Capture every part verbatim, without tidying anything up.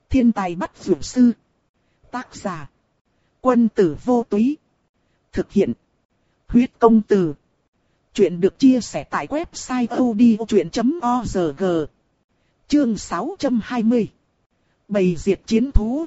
Thiên tài bắt dược sư. Tác giả. Quân tử vô túy. Thực hiện. Huyết công từ. Chuyện được chia sẻ tại website odchuyện chấm org. Chương sáu trăm hai mươi. Bầy diệt chiến thú.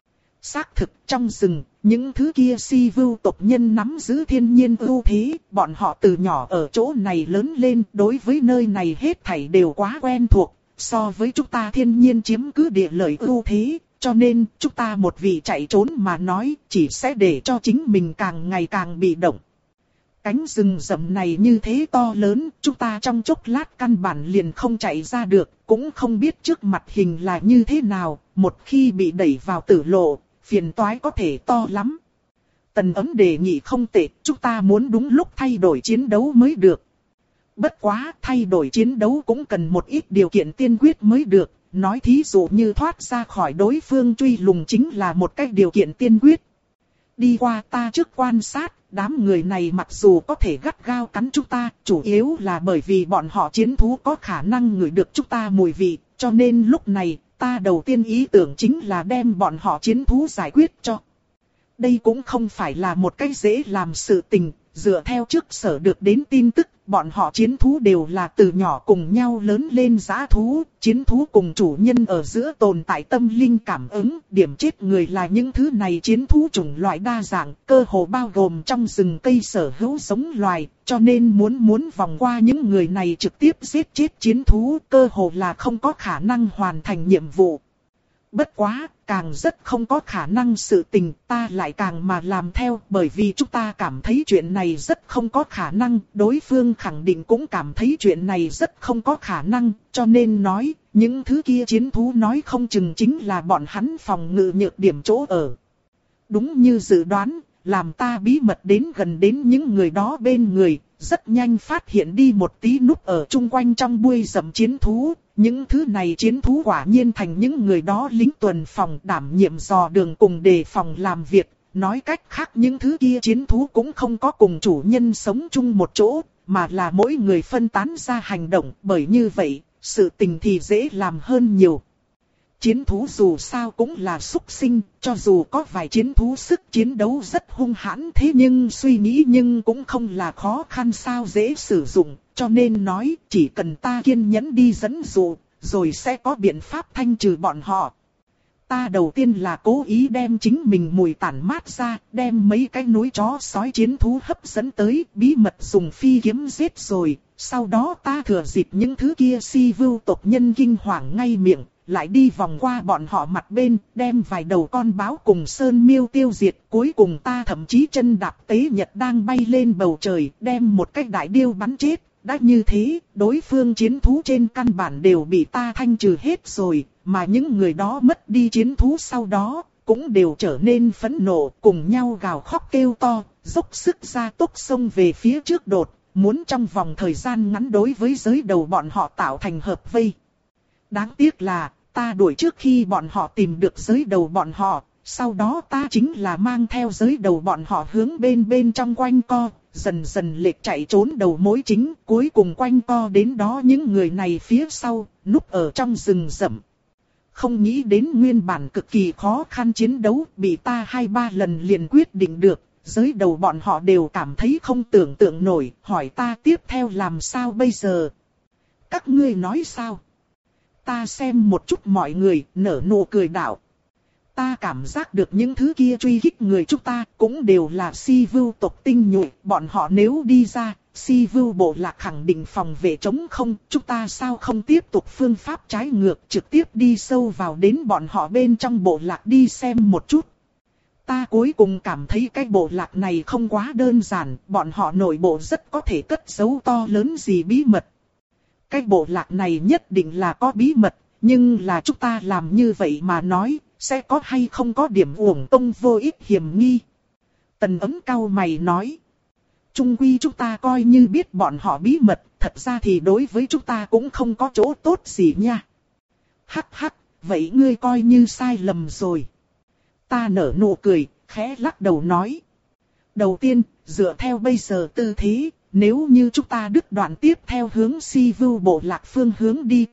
Xác thực trong rừng, những thứ kia si vưu tộc nhân nắm giữ thiên nhiên ưu thế, bọn họ từ nhỏ ở chỗ này lớn lên, đối với nơi này hết thảy đều quá quen thuộc, so với chúng ta thiên nhiên chiếm cứ địa lợi ưu thế, cho nên chúng ta một vị chạy trốn mà nói, chỉ sẽ để cho chính mình càng ngày càng bị động. Cánh rừng rậm này như thế to lớn, chúng ta trong chốc lát căn bản liền không chạy ra được, cũng không biết trước mặt hình là như thế nào, một khi bị đẩy vào tử lộ, phiền toái có thể to lắm. Tần Ấm đề nghị không tệ, chúng ta muốn đúng lúc thay đổi chiến đấu mới được. Bất quá, thay đổi chiến đấu cũng cần một ít điều kiện tiên quyết mới được, nói thí dụ như thoát ra khỏi đối phương truy lùng chính là một cái điều kiện tiên quyết. Đi qua ta trước quan sát, đám người này mặc dù có thể gắt gao cắn chúng ta, chủ yếu là bởi vì bọn họ chiến thú có khả năng ngửi được chúng ta mùi vị, cho nên lúc này, ta đầu tiên ý tưởng chính là đem bọn họ chiến thú giải quyết cho. Đây cũng không phải là một cái dễ làm sự tình, dựa theo trước sở được đến tin tức, bọn họ chiến thú đều là từ nhỏ cùng nhau lớn lên dã thú, chiến thú cùng chủ nhân ở giữa tồn tại tâm linh cảm ứng, điểm chết người là những thứ này chiến thú chủng loại đa dạng, cơ hồ bao gồm trong rừng cây sở hữu giống loài, cho nên muốn muốn vòng qua những người này trực tiếp giết chết chiến thú, cơ hồ là không có khả năng hoàn thành nhiệm vụ. Bất quá, càng rất không có khả năng sự tình, ta lại càng mà làm theo, bởi vì chúng ta cảm thấy chuyện này rất không có khả năng, đối phương khẳng định cũng cảm thấy chuyện này rất không có khả năng, cho nên nói, những thứ kia chiến thú nói không chừng chính là bọn hắn phòng ngự nhược điểm chỗ ở. Đúng như dự đoán, làm ta bí mật đến gần đến những người đó bên người, rất nhanh phát hiện đi một tí núp ở chung quanh trong bụi rậm chiến thú. Những thứ này chiến thú quả nhiên thành những người đó lính tuần phòng đảm nhiệm dò đường cùng đề phòng làm việc. Nói cách khác những thứ kia chiến thú cũng không có cùng chủ nhân sống chung một chỗ, mà là mỗi người phân tán ra hành động. Bởi như vậy, sự tình thì dễ làm hơn nhiều. Chiến thú dù sao cũng là súc sinh, cho dù có vài chiến thú sức chiến đấu rất hung hãn thế nhưng suy nghĩ nhưng cũng không là khó khăn sao dễ sử dụng, cho nên nói chỉ cần ta kiên nhẫn đi dẫn dụ, rồi sẽ có biện pháp thanh trừ bọn họ. Ta đầu tiên là cố ý đem chính mình mùi tản mát ra, đem mấy cái núi chó sói chiến thú hấp dẫn tới, bí mật dùng phi kiếm giết rồi, sau đó ta thừa dịp những thứ kia si vưu tộc nhân kinh hoàng ngay miệng. Lại đi vòng qua bọn họ mặt bên, đem vài đầu con báo cùng sơn miêu tiêu diệt. Cuối cùng ta thậm chí chân đạp tế nhật đang bay lên bầu trời, đem một cái đại điêu bắn chết. Đã như thế, đối phương chiến thú trên căn bản đều bị ta thanh trừ hết rồi, mà những người đó mất đi chiến thú sau đó, cũng đều trở nên phẫn nộ, cùng nhau gào khóc kêu to, dốc sức ra tốc xông về phía trước đột, muốn trong vòng thời gian ngắn đối với giới đầu bọn họ tạo thành hợp vây. Đáng tiếc là, ta đuổi trước khi bọn họ tìm được giới đầu bọn họ, sau đó ta chính là mang theo giới đầu bọn họ hướng bên bên trong quanh co, dần dần lệch chạy trốn đầu mối chính, cuối cùng quanh co đến đó những người này phía sau, núp ở trong rừng rậm. Không nghĩ đến nguyên bản cực kỳ khó khăn chiến đấu, bị ta hai ba lần liền quyết định được, giới đầu bọn họ đều cảm thấy không tưởng tượng nổi, hỏi ta tiếp theo làm sao bây giờ. Các ngươi nói sao? Ta xem một chút mọi người, nở nụ cười đạo. Ta cảm giác được những thứ kia truy kích người chúng ta cũng đều là si vưu tộc tinh nhuệ. Bọn họ nếu đi ra, si vưu bộ lạc khẳng định phòng vệ chống không. Chúng ta sao không tiếp tục phương pháp trái ngược trực tiếp đi sâu vào đến bọn họ bên trong bộ lạc đi xem một chút. Ta cuối cùng cảm thấy cái bộ lạc này không quá đơn giản. Bọn họ nội bộ rất có thể cất giấu to lớn gì bí mật. Cái bộ lạc này nhất định là có bí mật, nhưng là chúng ta làm như vậy mà nói, sẽ có hay không có điểm uổng công vô ích hiểm nghi. Tần Ấm cau mày nói, chung quy chúng ta coi như biết bọn họ bí mật, thật ra thì đối với chúng ta cũng không có chỗ tốt gì nha. Hắc hắc, vậy ngươi coi như sai lầm rồi. Ta nở nụ cười, khẽ lắc đầu nói. Đầu tiên, dựa theo bây giờ tư thế, nếu như chúng ta đứt đoạn tiếp theo hướng si vưu bộ lạc phương hướng đi tiếp,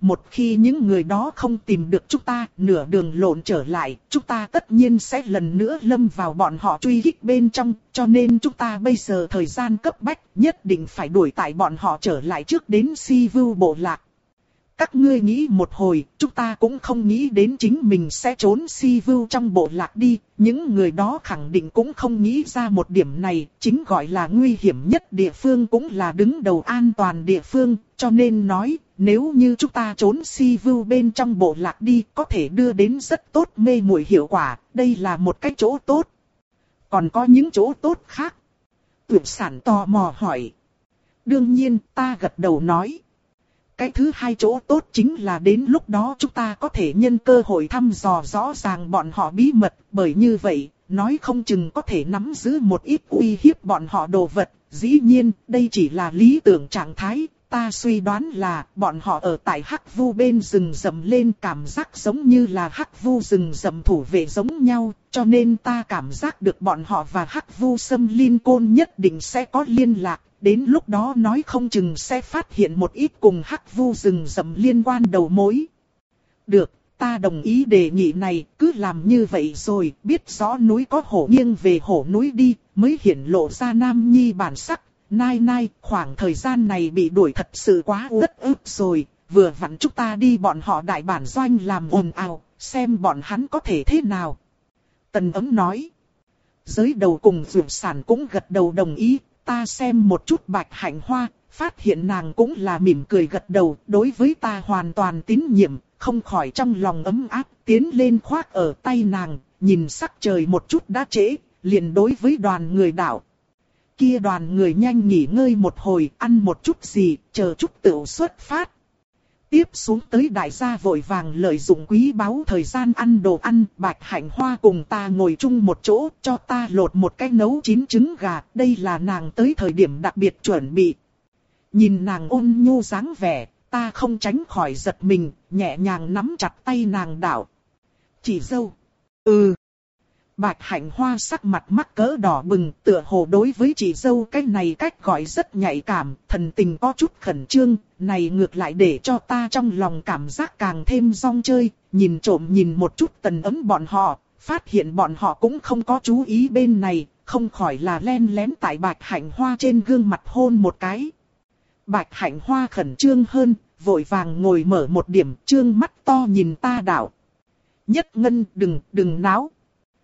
một khi những người đó không tìm được chúng ta, nửa đường lộn trở lại, chúng ta tất nhiên sẽ lần nữa lâm vào bọn họ truy kích bên trong, cho nên chúng ta bây giờ thời gian cấp bách, nhất định phải đuổi tại bọn họ trở lại trước đến Si Vưu bộ lạc. Các ngươi nghĩ một hồi, chúng ta cũng không nghĩ đến chính mình sẽ trốn Si Vưu trong bộ lạc đi, những người đó khẳng định cũng không nghĩ ra một điểm này, chính gọi là nguy hiểm nhất địa phương cũng là đứng đầu an toàn địa phương, cho nên nói, nếu như chúng ta trốn Si Vưu bên trong bộ lạc đi, có thể đưa đến rất tốt mê muội hiệu quả, đây là một cái chỗ tốt. Còn có những chỗ tốt khác? Tuyệt sản tò mò hỏi. Đương nhiên, ta gật đầu nói. Cái thứ hai chỗ tốt chính là đến lúc đó chúng ta có thể nhân cơ hội thăm dò rõ ràng bọn họ bí mật, bởi như vậy, nói không chừng có thể nắm giữ một ít uy hiếp bọn họ đồ vật. Dĩ nhiên, đây chỉ là lý tưởng trạng thái, ta suy đoán là bọn họ ở tại Hắc Vu bên rừng rậm lên cảm giác giống như là Hắc Vu rừng rậm thủ vệ giống nhau, cho nên ta cảm giác được bọn họ và Hắc Vu Sâm Linh Côn nhất định sẽ có liên lạc. Đến lúc đó nói không chừng sẽ phát hiện một ít cùng Hắc Vu rừng rậm liên quan đầu mối. Được, ta đồng ý đề nghị này, cứ làm như vậy rồi, biết rõ núi có hổ nghiêng về hổ núi đi, mới hiển lộ ra Nam Nhi bản sắc. Nai nai, khoảng thời gian này bị đuổi thật sự quá uất ức rồi, vừa vặn chúng ta đi bọn họ đại bản doanh làm ồn ào, xem bọn hắn có thể thế nào. Tần Ấm nói. Giới đầu cùng Dược Sản cũng gật đầu đồng ý. Ta xem một chút Bạch Hạnh Hoa, phát hiện nàng cũng là mỉm cười gật đầu, đối với ta hoàn toàn tín nhiệm, không khỏi trong lòng ấm áp, tiến lên khoác ở tay nàng, nhìn sắc trời một chút đã trễ, liền đối với đoàn người đạo. Kia đoàn người nhanh nghỉ ngơi một hồi, ăn một chút gì, chờ chút tựu xuất phát. Tiếp xuống tới đại gia vội vàng lợi dụng quý báu thời gian ăn đồ ăn, Bạch Hạnh Hoa cùng ta ngồi chung một chỗ, cho ta lột một cái nấu chín trứng gà, đây là nàng tới thời điểm đặc biệt chuẩn bị. Nhìn nàng ôn nhu dáng vẻ, ta không tránh khỏi giật mình, nhẹ nhàng nắm chặt tay nàng đạo. Chị dâu. Ừ. Bạch Hạnh Hoa sắc mặt mắc cỡ đỏ bừng, tựa hồ đối với chị dâu cái này cách gọi rất nhạy cảm, thần tình có chút khẩn trương, này ngược lại để cho ta trong lòng cảm giác càng thêm rong chơi, nhìn trộm nhìn một chút Tần Ấm bọn họ, phát hiện bọn họ cũng không có chú ý bên này, không khỏi là len lén tại Bạch Hạnh Hoa trên gương mặt hôn một cái. Bạch Hạnh Hoa khẩn trương hơn, vội vàng ngồi mở một điểm, trương mắt to nhìn ta đạo. Nhất Ngân, đừng, đừng náo.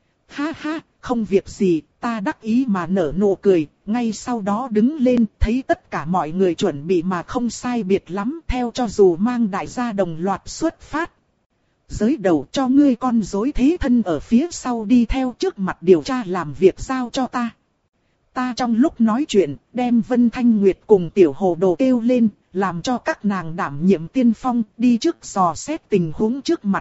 Ha ha, không việc gì, ta đắc ý mà nở nụ cười, ngay sau đó đứng lên, thấy tất cả mọi người chuẩn bị mà không sai biệt lắm, theo cho dù mang đại gia đồng loạt xuất phát. Giới đầu cho ngươi con rối thế thân ở phía sau đi theo trước mặt điều tra làm việc giao cho ta. Ta trong lúc nói chuyện, đem Vân Thanh Nguyệt cùng Tiểu Hồ Đồ kêu lên, làm cho các nàng đảm nhiệm tiên phong, đi trước dò xét tình huống trước mặt.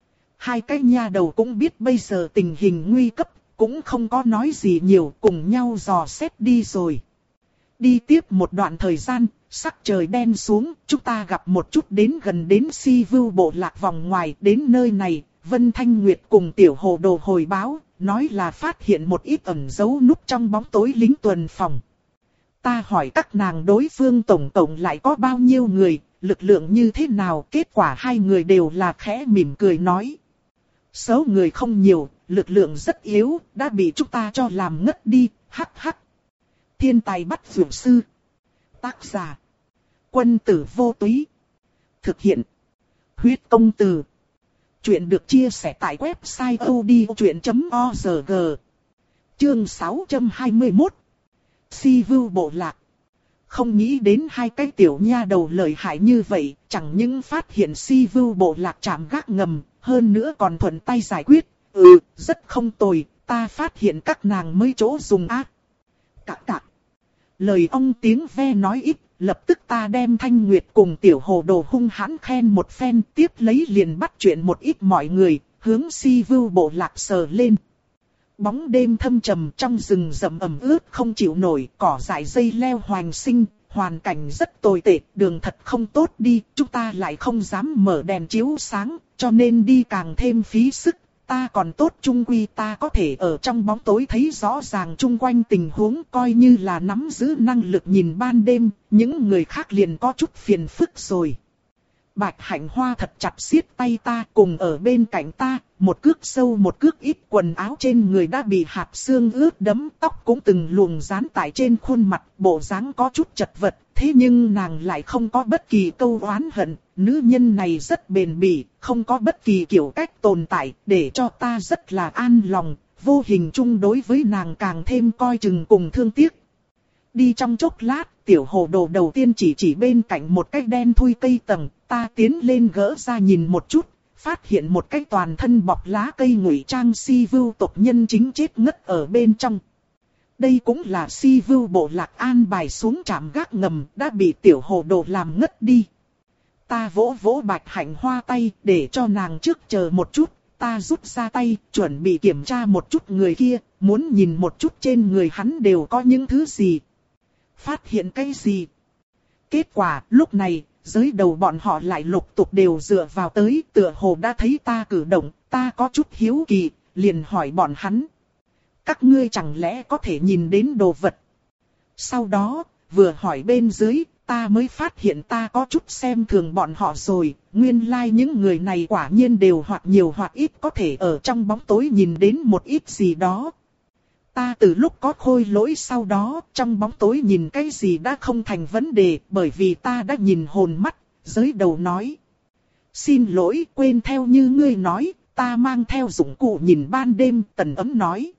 Hai cái nha đầu cũng biết bây giờ tình hình nguy cấp, cũng không có nói gì nhiều, cùng nhau dò xét đi rồi. Đi tiếp một đoạn thời gian, sắc trời đen xuống, chúng ta gặp một chút đến gần đến Si Vưu bộ lạc vòng ngoài, đến nơi này, Vân Thanh Nguyệt cùng Tiểu Hồ Đồ hồi báo, nói là phát hiện một ít ẩn giấu núp trong bóng tối lính tuần phòng. Ta hỏi các nàng đối phương tổng tổng lại có bao nhiêu người, lực lượng như thế nào, kết quả hai người đều là khẽ mỉm cười nói. Số người không nhiều, lực lượng rất yếu, đã bị chúng ta cho làm ngất đi, hắc hắc. Thiên tài bắt dược sư. Tác giả. Quân tử vô túy. Thực hiện. Huyết công từ. Chuyện được chia sẻ tại website odchuyện chấm org. Chương sáu trăm hai mươi mốt. Si Vưu bộ lạc. Không nghĩ đến hai cái tiểu nha đầu lợi hại như vậy, chẳng những phát hiện Si Vưu bộ lạc trạm gác ngầm, hơn nữa còn thuận tay giải quyết. Ừ, rất không tồi, ta phát hiện các nàng mới chỗ dùng ác. Cạc cạc. Lời ông tiếng ve nói ít, lập tức ta đem Thanh Nguyệt cùng Tiểu Hồ Đồ hung hãn khen một phen, tiếp lấy liền bắt chuyện một ít mọi người, hướng Si Vưu bộ lạc sờ lên. Bóng đêm thâm trầm trong rừng rậm ẩm ướt không chịu nổi, cỏ dại dây leo hoành sinh, hoàn cảnh rất tồi tệ, đường thật không tốt đi, chúng ta lại không dám mở đèn chiếu sáng, cho nên đi càng thêm phí sức. Ta còn tốt chung quy ta có thể ở trong bóng tối thấy rõ ràng chung quanh tình huống, coi như là nắm giữ năng lực nhìn ban đêm, những người khác liền có chút phiền phức rồi. Bạch Hạnh Hoa thật chặt siết tay ta, cùng ở bên cạnh ta, một cước sâu một cước ít, quần áo trên người đã bị hạt xương ướt đẫm, tóc cũng từng luồng dán tại trên khuôn mặt, bộ dáng có chút chật vật, thế nhưng nàng lại không có bất kỳ câu oán hận, nữ nhân này rất bền bỉ, không có bất kỳ kiểu cách tồn tại, để cho ta rất là an lòng, vô hình chung đối với nàng càng thêm coi chừng cùng thương tiếc. Đi trong chốc lát, tiểu hồ đồ đầu tiên chỉ chỉ bên cạnh một cái đen thui cây tầng, ta tiến lên gỡ ra nhìn một chút, phát hiện một cái toàn thân bọc lá cây ngụy trang si vưu tộc nhân chính chết ngất ở bên trong. Đây cũng là si vưu bộ lạc an bài xuống trạm gác ngầm, đã bị tiểu hồ đồ làm ngất đi. Ta vỗ vỗ Bạch Hạnh Hoa tay, để cho nàng trước chờ một chút, ta rút ra tay, chuẩn bị kiểm tra một chút người kia, muốn nhìn một chút trên người hắn đều có những thứ gì. Phát hiện cái gì? Kết quả, lúc này, dưới đầu bọn họ lại lục tục đều dựa vào tới, tựa hồ đã thấy ta cử động, ta có chút hiếu kỳ, liền hỏi bọn hắn. Các ngươi chẳng lẽ có thể nhìn đến đồ vật? Sau đó, vừa hỏi bên dưới, ta mới phát hiện ta có chút xem thường bọn họ rồi, nguyên lai like những người này quả nhiên đều hoặc nhiều hoặc ít có thể ở trong bóng tối nhìn đến một ít gì đó. Ta từ lúc có khôi lỗi sau đó, trong bóng tối nhìn cái gì đã không thành vấn đề, bởi vì ta đã nhìn hồn mắt, giới đầu nói. Xin lỗi, quên theo như ngươi nói, ta mang theo dụng cụ nhìn ban đêm, Tần Ấm nói.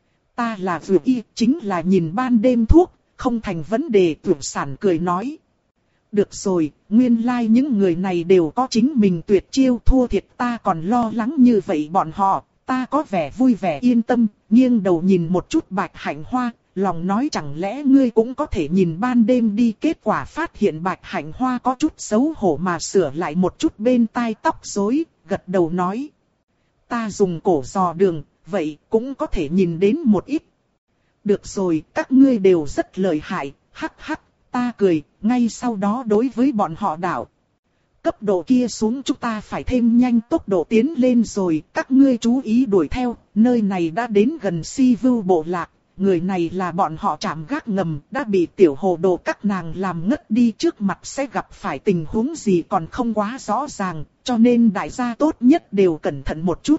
Ta là vừa y, chính là nhìn ban đêm thuốc, không thành vấn đề, Tưởng Sản cười nói. Được rồi, nguyên lai like những người này đều có chính mình tuyệt chiêu, thua thiệt ta còn lo lắng như vậy bọn họ. Ta có vẻ vui vẻ yên tâm, nghiêng đầu nhìn một chút Bạch Hạnh Hoa, lòng nói chẳng lẽ ngươi cũng có thể nhìn ban đêm đi. Kết quả phát hiện Bạch Hạnh Hoa có chút xấu hổ mà sửa lại một chút bên tai tóc rối, gật đầu nói. Ta dùng cổ dò đường, vậy cũng có thể nhìn đến một ít. Được rồi, các ngươi đều rất lợi hại, hắc hắc, ta cười, ngay sau đó đối với bọn họ đảo. Cấp độ kia xuống chúng ta phải thêm nhanh tốc độ tiến lên rồi, các ngươi chú ý đuổi theo, nơi này đã đến gần si vưu bộ lạc, người này là bọn họ trạm gác ngầm, đã bị tiểu hồ đồ các nàng làm ngất đi, trước mặt sẽ gặp phải tình huống gì còn không quá rõ ràng, cho nên đại gia tốt nhất đều cẩn thận một chút.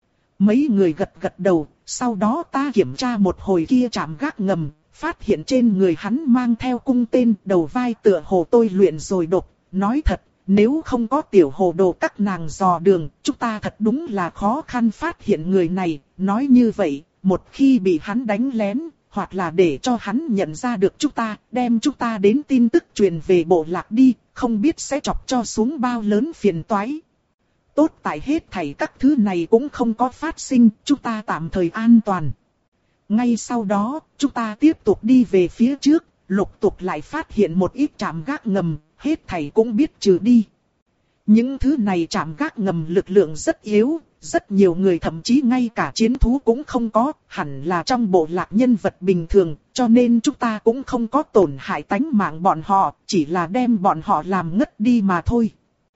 Mấy người gật gật đầu, sau đó ta kiểm tra một hồi kia trạm gác ngầm, phát hiện trên người hắn mang theo cung tên, đầu vai tựa hồ tôi luyện rồi đột, nói thật. Nếu không có tiểu hồ đồ các nàng dò đường, chúng ta thật đúng là khó khăn phát hiện người này. Nói như vậy, một khi bị hắn đánh lén, hoặc là để cho hắn nhận ra được chúng ta, đem chúng ta đến tin tức truyền về bộ lạc đi, không biết sẽ chọc cho xuống bao lớn phiền toái. Tốt tại hết thảy các thứ này cũng không có phát sinh, chúng ta tạm thời an toàn. Ngay sau đó, chúng ta tiếp tục đi về phía trước, lục tục lại phát hiện một ít trạm gác ngầm. Hết thầy cũng biết trừ đi. Những thứ này trạm gác ngầm lực lượng rất yếu, rất nhiều người thậm chí ngay cả chiến thú cũng không có, hẳn là trong bộ lạc nhân vật bình thường, cho nên chúng ta cũng không có tổn hại tánh mạng bọn họ, chỉ là đem bọn họ làm ngất đi mà thôi.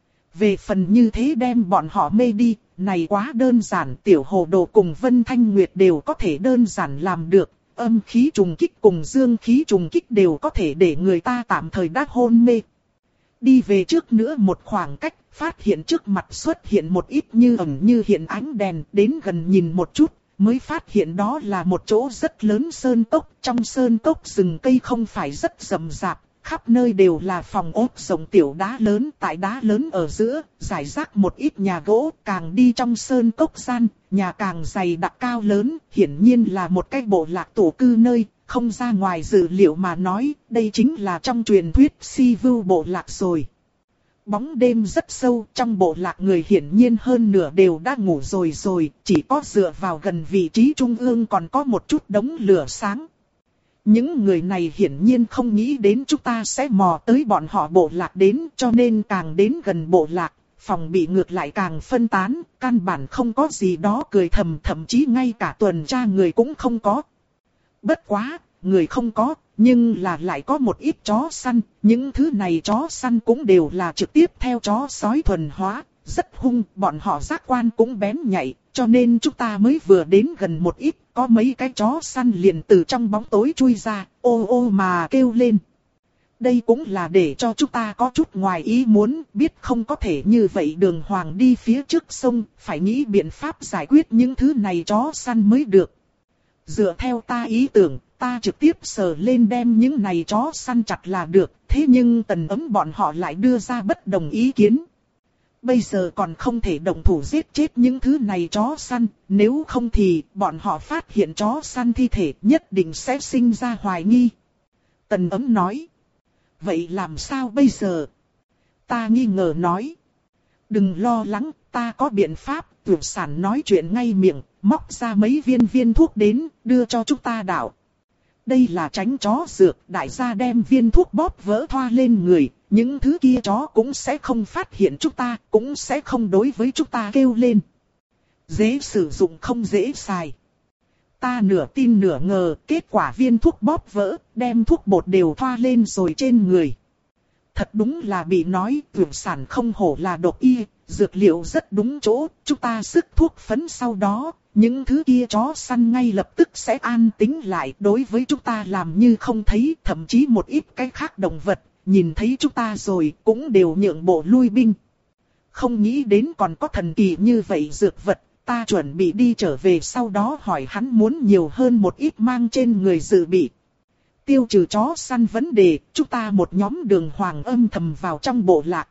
Về phần như thế đem bọn họ mê đi, này quá đơn giản, tiểu hồ đồ cùng Vân Thanh Nguyệt đều có thể đơn giản làm được. Âm khí trùng kích cùng dương khí trùng kích đều có thể để người ta tạm thời đắc hôn mê. Đi về trước nữa một khoảng cách, phát hiện trước mặt xuất hiện một ít như ẩn như hiện ánh đèn, đến gần nhìn một chút, mới phát hiện đó là một chỗ rất lớn sơn cốc. Trong sơn cốc rừng cây không phải rất rậm rạp, khắp nơi đều là phòng ốt rộng tiểu đá lớn. Tại đá lớn ở giữa, rải rác một ít nhà gỗ, càng đi trong sơn cốc gian, nhà càng dày đặc cao lớn, hiển nhiên là một cái bộ lạc tổ cư nơi. Không ra ngoài dự liệu mà nói, đây chính là trong truyền thuyết si vưu bộ lạc rồi. Bóng đêm rất sâu, trong bộ lạc người hiển nhiên hơn nửa đều đã ngủ rồi rồi, chỉ có dựa vào gần vị trí trung ương còn có một chút đống lửa sáng. Những người này hiển nhiên không nghĩ đến chúng ta sẽ mò tới bọn họ bộ lạc đến, cho nên càng đến gần bộ lạc, phòng bị ngược lại càng phân tán, căn bản không có gì đó cười thầm, thậm chí ngay cả tuần tra người cũng không có. Bất quá, người không có, nhưng là lại có một ít chó săn, những thứ này chó săn cũng đều là trực tiếp theo chó sói thuần hóa, rất hung, bọn họ giác quan cũng bén nhạy, cho nên chúng ta mới vừa đến gần một ít, có mấy cái chó săn liền từ trong bóng tối chui ra, ô ô mà kêu lên. Đây cũng là để cho chúng ta có chút ngoài ý muốn, biết không có thể như vậy đường hoàng đi phía trước sông, phải nghĩ biện pháp giải quyết những thứ này chó săn mới được. Dựa theo ta ý tưởng, ta trực tiếp sờ lên đem những này chó săn chặt là được, thế nhưng Tần Ấm bọn họ lại đưa ra bất đồng ý kiến. Bây giờ còn không thể động thủ giết chết những thứ này chó săn, nếu không thì bọn họ phát hiện chó săn thi thể nhất định sẽ sinh ra hoài nghi. Tần Ấm nói. Vậy làm sao bây giờ? Ta nghi ngờ nói. Đừng lo lắng, ta có biện pháp. Tuyển sản nói chuyện ngay miệng, móc ra mấy viên viên thuốc đến, đưa cho chúng ta đảo. Đây là tránh chó dược, đại gia đem viên thuốc bóp vỡ thoa lên người, những thứ kia chó cũng sẽ không phát hiện chúng ta, cũng sẽ không đối với chúng ta kêu lên. Dễ sử dụng không dễ xài. Ta nửa tin nửa ngờ, kết quả viên thuốc bóp vỡ, đem thuốc bột đều thoa lên rồi trên người. Thật đúng là bị nói, tuyển sản không hổ là độc y, dược liệu rất đúng chỗ, chúng ta sức thuốc phấn sau đó, những thứ kia chó săn ngay lập tức sẽ an tĩnh lại, đối với chúng ta làm như không thấy, thậm chí một ít cái khác động vật, nhìn thấy chúng ta rồi cũng đều nhượng bộ lui binh. Không nghĩ đến còn có thần kỳ như vậy dược vật, ta chuẩn bị đi trở về sau đó hỏi hắn muốn nhiều hơn một ít mang trên người dự bị. Tiêu trừ chó săn vấn đề, chúng ta một nhóm đường hoàng âm thầm vào trong bộ lạc.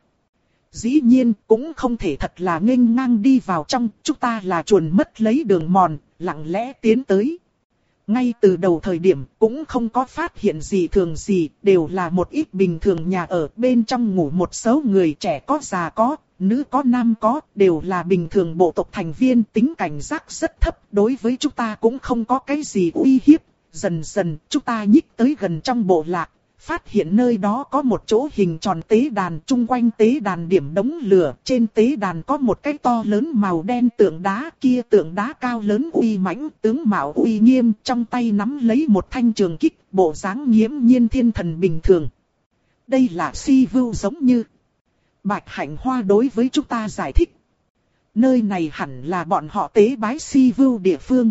Dĩ nhiên cũng không thể thật là nghênh ngang đi vào trong, chúng ta là chuồn mất lấy đường mòn, lặng lẽ tiến tới. Ngay từ đầu thời điểm cũng không có phát hiện gì thường gì, đều là một ít bình thường nhà ở, bên trong ngủ một số người, trẻ có già có, nữ có nam có, đều là bình thường bộ tộc thành viên, tính cảnh giác rất thấp, đối với chúng ta cũng không có cái gì uy hiếp. Dần dần chúng ta nhích tới gần trong bộ lạc, phát hiện nơi đó có một chỗ hình tròn tế đàn, chung quanh tế đàn điểm đống lửa, trên tế đàn có một cái to lớn màu đen tượng đá, kia tượng đá cao lớn uy mãnh, tướng mạo uy nghiêm, trong tay nắm lấy một thanh trường kích, bộ dáng nghiễm nhiên thiên thần bình thường. Đây là si vưu giống như. Bạch Hạnh Hoa đối với chúng ta giải thích. Nơi này hẳn là bọn họ tế bái si vưu địa phương.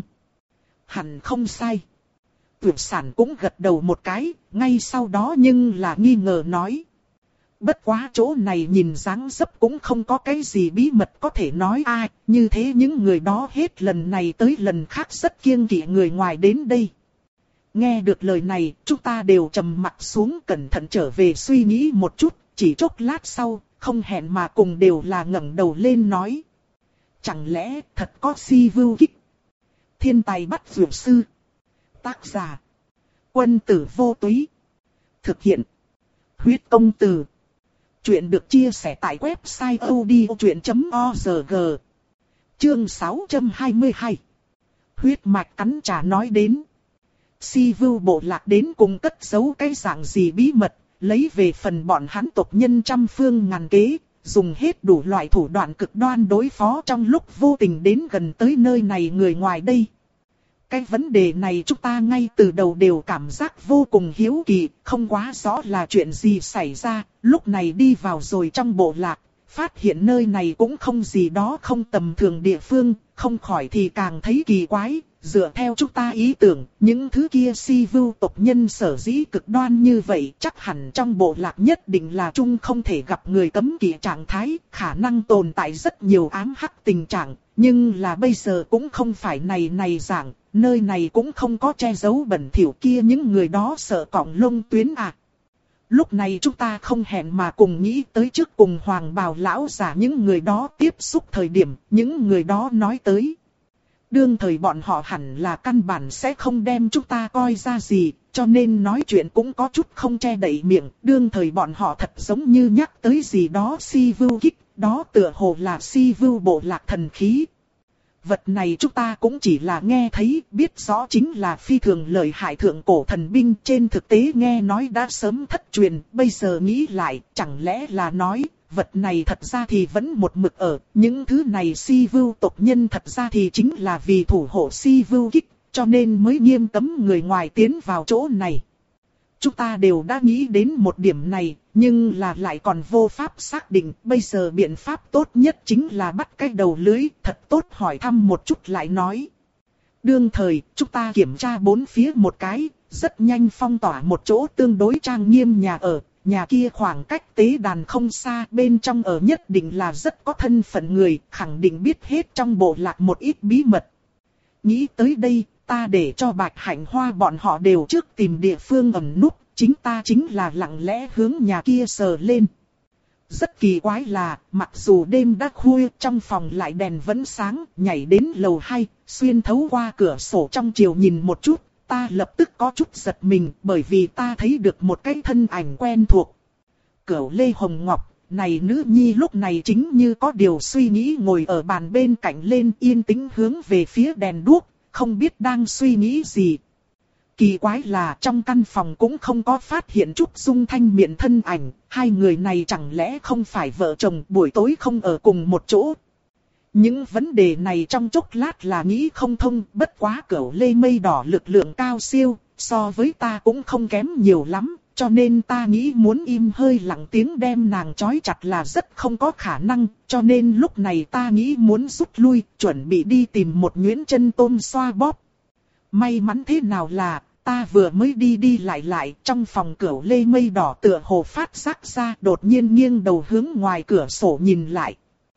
Hẳn không sai. Tuyển sản cũng gật đầu một cái, ngay sau đó nhưng là nghi ngờ nói. Bất quá chỗ này nhìn dáng dấp cũng không có cái gì bí mật có thể nói ai, như thế những người đó hết lần này tới lần khác rất kiêng kỵ người ngoài đến đây. Nghe được lời này, chúng ta đều trầm mặt xuống cẩn thận trở về suy nghĩ một chút, chỉ chốc lát sau, không hẹn mà cùng đều là ngẩng đầu lên nói. Chẳng lẽ thật có si vưu kích? Thiên tài bắt dược sư. Tác giả. Quân tử vô túy. Thực hiện. Huyết công từ. Chuyện được chia sẻ tại website odchuyện chấm org. Chương sáu trăm hai mươi hai. Huyết mạch cắn trả nói đến. Si vưu bộ lạc đến cùng cất giấu cái dạng gì bí mật, lấy về phần bọn hắn tộc nhân trăm phương ngàn kế, dùng hết đủ loại thủ đoạn cực đoan đối phó trong lúc vô tình đến gần tới nơi này người ngoài đây. Cái vấn đề này chúng ta ngay từ đầu đều cảm giác vô cùng hiếu kỳ, không quá rõ là chuyện gì xảy ra, lúc này đi vào rồi trong bộ lạc, phát hiện nơi này cũng không gì đó không tầm thường địa phương, không khỏi thì càng thấy kỳ quái. Dựa theo chúng ta ý tưởng, những thứ kia si vưu tộc nhân sở dĩ cực đoan như vậy, chắc hẳn trong bộ lạc nhất định là chung không thể gặp người cấm kỵ trạng thái, khả năng tồn tại rất nhiều ám hắc tình trạng, nhưng là bây giờ cũng không phải này này dạng, nơi này cũng không có che giấu bẩn thỉu kia những người đó sợ cọng lông tuyến à. Lúc này chúng ta không hẹn mà cùng nghĩ tới trước cùng hoàng bào lão giả những người đó tiếp xúc thời điểm, những người đó nói tới. Đương thời bọn họ hẳn là căn bản sẽ không đem chúng ta coi ra gì, cho nên nói chuyện cũng có chút không che đậy miệng. Đương thời bọn họ thật giống như nhắc tới gì đó si vưu kích, đó tựa hồ là si vưu bộ lạc thần khí. Vật này chúng ta cũng chỉ là nghe thấy, biết rõ chính là phi thường lợi hại thượng cổ thần binh, trên thực tế nghe nói đã sớm thất truyền, bây giờ nghĩ lại, chẳng lẽ là nói, vật này thật ra thì vẫn một mực ở, những thứ này si vưu tộc nhân thật ra thì chính là vì thủ hộ si vưu kích, cho nên mới nghiêm cấm người ngoài tiến vào chỗ này. Chúng ta đều đã nghĩ đến một điểm này, nhưng là lại còn vô pháp xác định, bây giờ biện pháp tốt nhất chính là bắt cái đầu lưới, thật tốt hỏi thăm một chút lại nói. Đương thời, chúng ta kiểm tra bốn phía một cái, rất nhanh phong tỏa một chỗ tương đối trang nghiêm nhà ở. Nhà kia khoảng cách tế đàn không xa, bên trong ở nhất định là rất có thân phận người, khẳng định biết hết trong bộ lạc một ít bí mật. Nghĩ tới đây, ta để cho Bạch Hạnh Hoa bọn họ đều trước tìm địa phương ẩn núp, chính ta chính là lặng lẽ hướng nhà kia sờ lên. Rất kỳ quái là, mặc dù đêm đã khuya, trong phòng lại đèn vẫn sáng, nhảy đến lầu hai, xuyên thấu qua cửa sổ trong chiều nhìn một chút, ta lập tức có chút giật mình, bởi vì ta thấy được một cái thân ảnh quen thuộc. Cửu Lê Hồng Ngọc, này nữ nhi lúc này chính như có điều suy nghĩ ngồi ở bàn bên cạnh lên yên tĩnh hướng về phía đèn đuốc, không biết đang suy nghĩ gì. Kỳ quái là trong căn phòng cũng không có phát hiện Trúc Dung Thanh Miện thân ảnh, hai người này chẳng lẽ không phải vợ chồng buổi tối không ở cùng một chỗ. Những vấn đề này trong chốc lát là nghĩ không thông, bất quá Cửu Lê Mây Đỏ lực lượng cao siêu, so với ta cũng không kém nhiều lắm, cho nên ta nghĩ muốn im hơi lặng tiếng đem nàng trói chặt là rất không có khả năng, cho nên lúc này ta nghĩ muốn rút lui, chuẩn bị đi tìm một nhuyễn chân tôm xoa bóp. May mắn thế nào là, ta vừa mới đi đi lại lại, trong phòng Cửu Lê Mây Đỏ tựa hồ phát giác ra, đột nhiên nghiêng đầu hướng ngoài cửa sổ nhìn lại.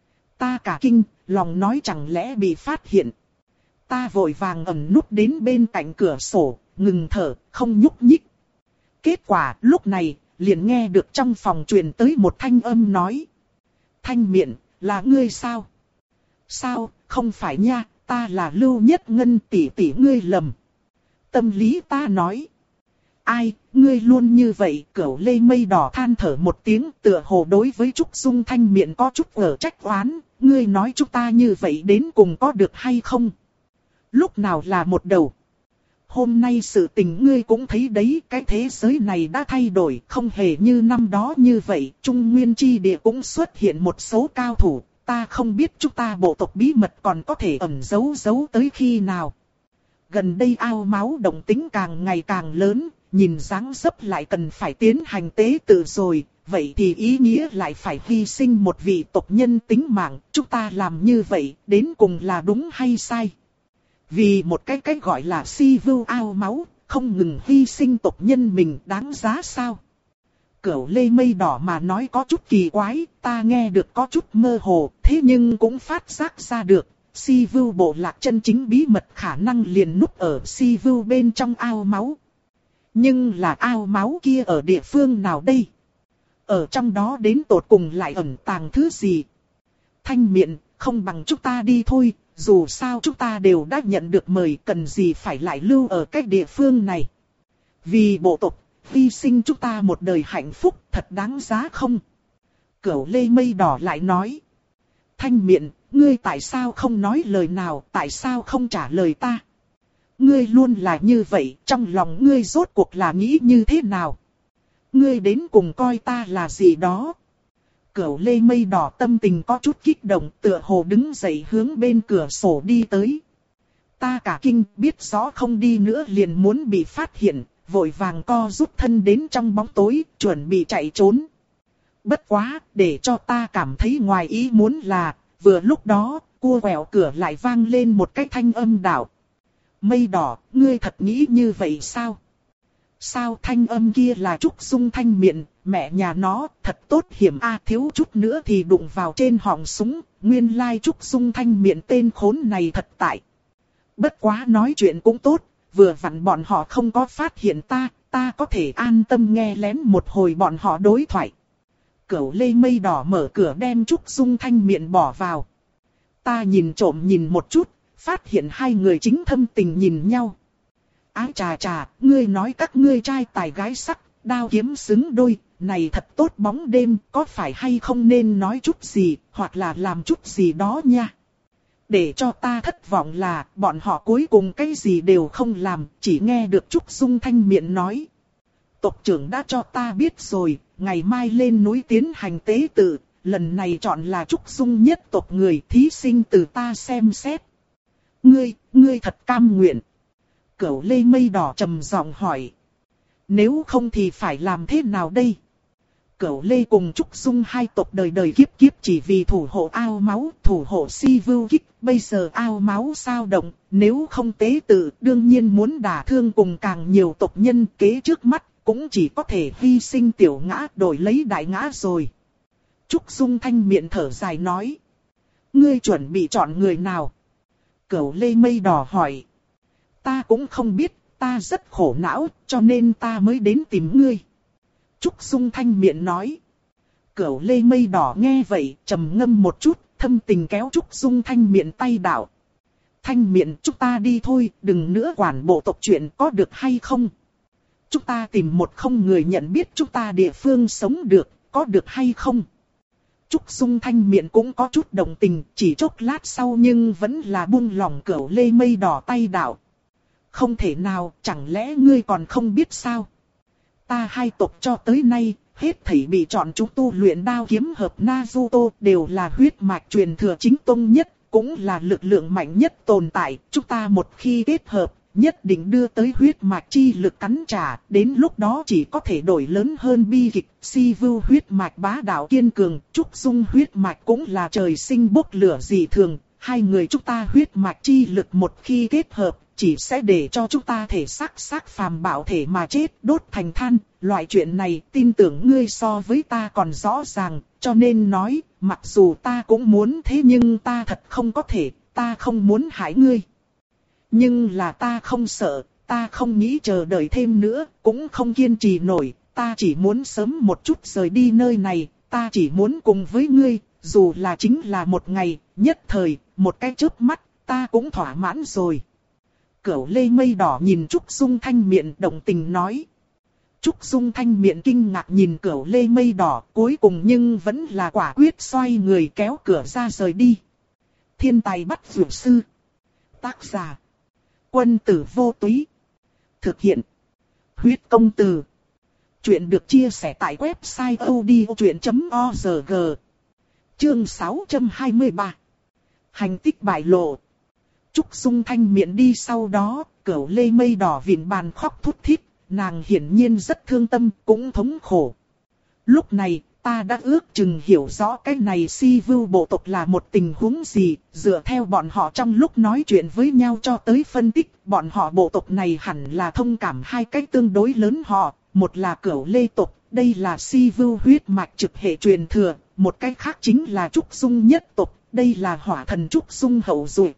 Ta cả kinh, lòng nói chẳng lẽ bị phát hiện. Ta vội vàng ẩn núp đến bên cạnh cửa sổ, ngừng thở, không nhúc nhích. Kết quả lúc này, liền nghe được trong phòng truyền tới một thanh âm nói. Thanh Miện, là ngươi sao? Sao, không phải nha, ta là Lưu Nhất Ngân tỷ tỷ ngươi lầm. Tâm lý ta nói. Ai, ngươi luôn như vậy, Cửu Lê Mây Đỏ than thở một tiếng, tựa hồ đối với Trúc Dung Thanh Miện có chút ở trách oán, ngươi nói chúng ta như vậy đến cùng có được hay không? Lúc nào là một đầu? Hôm nay sự tình ngươi cũng thấy đấy, cái thế giới này đã thay đổi, không hề như năm đó như vậy, Trung Nguyên Chi Địa cũng xuất hiện một số cao thủ, ta không biết chúng ta bộ tộc bí mật còn có thể ẩn giấu giấu tới khi nào. Gần đây ao máu động tính càng ngày càng lớn, nhìn dáng dấp lại cần phải tiến hành tế tự rồi, vậy thì ý nghĩa lại phải hy sinh một vị tộc nhân tính mạng, chúng ta làm như vậy, đến cùng là đúng hay sai? Vì một cái cách gọi là si vưu ao máu, không ngừng hy sinh tộc nhân mình đáng giá sao? Cửu Lê Mây Đỏ mà nói có chút kỳ quái, ta nghe được có chút mơ hồ, thế nhưng cũng phát giác ra được. Si vưu bộ lạc chân chính bí mật khả năng liền núp ở si vưu bên trong ao máu. Nhưng là ao máu kia ở địa phương nào đây? Ở trong đó đến tột cùng lại ẩn tàng thứ gì? Thanh Miện, không bằng chúng ta đi thôi, dù sao chúng ta đều đã nhận được mời, cần gì phải lại lưu ở cái địa phương này. Vì bộ tộc, hy sinh chúng ta một đời hạnh phúc, thật đáng giá không? Cửu Lê Mây Đỏ lại nói. Thanh Miện, ngươi tại sao không nói lời nào, tại sao không trả lời ta? Ngươi luôn là như vậy, trong lòng ngươi rốt cuộc là nghĩ như thế nào? Ngươi đến cùng coi ta là gì đó? Cửu Lê Mây Đỏ tâm tình có chút kích động, tựa hồ đứng dậy hướng bên cửa sổ đi tới. Ta cả kinh, biết rõ không đi nữa liền muốn bị phát hiện, vội vàng co rút thân đến trong bóng tối, chuẩn bị chạy trốn. Bất quá, để cho ta cảm thấy ngoài ý muốn là, vừa lúc đó, cua quẹo cửa lại vang lên một cái thanh âm đạo. Mây Đỏ, ngươi thật nghĩ như vậy sao? Sao thanh âm kia là Trúc Dung Thanh Miện, mẹ nhà nó, thật tốt hiểm a, thiếu chút nữa thì đụng vào trên họng súng, nguyên lai Trúc Dung Thanh Miện tên khốn này thật tại. Bất quá nói chuyện cũng tốt, vừa vặn bọn họ không có phát hiện ta, ta có thể an tâm nghe lén một hồi bọn họ đối thoại. Cửu Lê Mây Đỏ mở cửa đem Trúc Dung Thanh Miện bỏ vào. Ta nhìn trộm nhìn một chút, phát hiện hai người chính thâm tình nhìn nhau. Ái chà chà, ngươi nói các ngươi trai tài gái sắc, đao kiếm xứng đôi, này thật tốt bóng đêm, có phải hay không nên nói chút gì, hoặc là làm chút gì đó nha. Để cho ta thất vọng là, bọn họ cuối cùng cái gì đều không làm, chỉ nghe được Trúc Dung Thanh Miện nói. Tộc trưởng đã cho ta biết rồi, ngày mai lên núi tiến hành tế tự, lần này chọn là Trúc Dung nhất tộc người, thí sinh từ ta xem xét. Ngươi, ngươi thật cam nguyện. Cửu Lê Mây Đỏ trầm giọng hỏi. Nếu không thì phải làm thế nào đây? Cửu Lê cùng Trúc Dung hai tộc đời đời kiếp kiếp chỉ vì thủ hộ ao máu, thủ hộ Si Vưu Kích, bây giờ ao máu sao động, nếu không tế tự, đương nhiên muốn đả thương cùng càng nhiều tộc nhân kế trước mắt, cũng chỉ có thể hy sinh tiểu ngã đổi lấy đại ngã rồi. Trúc Dung thanh miệng thở dài nói. Ngươi chuẩn bị chọn người nào? Cửu Lê mây đỏ hỏi. Ta cũng không biết, ta rất khổ não, cho nên ta mới đến tìm ngươi. Trúc Dung thanh miệng nói. Cửu Lê mây đỏ nghe vậy, trầm ngâm một chút, thâm tình kéo Trúc Dung thanh miệng tay đạo. Thanh miệng, chúng ta đi thôi, đừng nữa quản bộ tộc chuyện, có được hay không? Chúng ta tìm một không người nhận biết chúng ta địa phương sống được, có được hay không? Trúc Dung thanh miệng cũng có chút đồng tình, chỉ chốc lát sau nhưng vẫn là buông lỏng Cửu Lê mây đỏ tay đạo. Không thể nào, chẳng lẽ ngươi còn không biết sao? Ta hai tộc cho tới nay, hết thảy bị chọn chúng tu luyện đao kiếm hợp Naruto đều là huyết mạch truyền thừa chính tông nhất, cũng là lực lượng mạnh nhất tồn tại. Chúng ta một khi kết hợp, nhất định đưa tới huyết mạch chi lực cắn trả, đến lúc đó chỉ có thể đổi lớn hơn bi kịch. Si Vưu huyết mạch bá đạo kiên cường, Trúc Dung huyết mạch cũng là trời sinh bốc lửa dị thường. Hai người chúng ta huyết mạch chi lực một khi kết hợp, chỉ sẽ để cho chúng ta thể xác xác phàm bạo thể mà chết, đốt thành than. Loại chuyện này tin tưởng ngươi so với ta còn rõ ràng, cho nên nói, mặc dù ta cũng muốn thế nhưng ta thật không có thể, ta không muốn hại ngươi. Nhưng là ta không sợ, ta không nghĩ chờ đợi thêm nữa, cũng không kiên trì nổi, ta chỉ muốn sớm một chút rời đi nơi này, ta chỉ muốn cùng với ngươi, dù là chính là một ngày, nhất thời, một cái chớp mắt, ta cũng thỏa mãn rồi. Cửu Lê mây đỏ nhìn Trúc Dung thanh miệng động tình nói. Trúc Dung thanh miệng kinh ngạc nhìn Cửu Lê mây đỏ, cuối cùng nhưng vẫn là quả quyết xoay người kéo cửa ra rời đi. Thiên tài bắt dược sư. Tác giả. Quân tử vô túy. Thực hiện. Huyết công từ. Chuyện được chia sẻ tại website odchuyện chấm org. Chương sáu trăm hai mươi ba. Hành tích bại lộ. Trúc Dung thanh miệng đi sau đó, Cửu Lê mây đỏ vịn bàn khóc thút thít, nàng hiển nhiên rất thương tâm, cũng thống khổ. Lúc này, ta đã ước chừng hiểu rõ cái này Si Vưu bộ tộc là một tình huống gì, dựa theo bọn họ trong lúc nói chuyện với nhau cho tới phân tích, bọn họ bộ tộc này hẳn là thông cảm hai cách tương đối lớn họ, một là Cửu Lê tộc, đây là Si Vưu huyết mạch trực hệ truyền thừa, một cách khác chính là Trúc Dung nhất tộc, đây là hỏa thần Trúc Dung hậu duệ.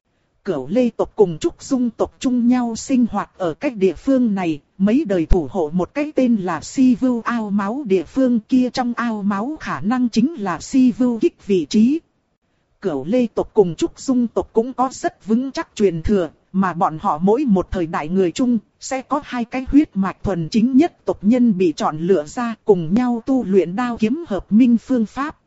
Cửu Lê tộc cùng Trúc Dung tộc chung nhau sinh hoạt ở cách địa phương này, mấy đời thủ hộ một cái tên là Si Vưu ao máu địa phương kia, trong ao máu khả năng chính là Si Vưu Kích vị trí. Cửu Lê tộc cùng Trúc Dung tộc cũng có rất vững chắc truyền thừa, mà bọn họ mỗi một thời đại người chung, sẽ có hai cái huyết mạch thuần chính nhất tộc nhân bị chọn lựa ra cùng nhau tu luyện đao kiếm hợp minh phương pháp.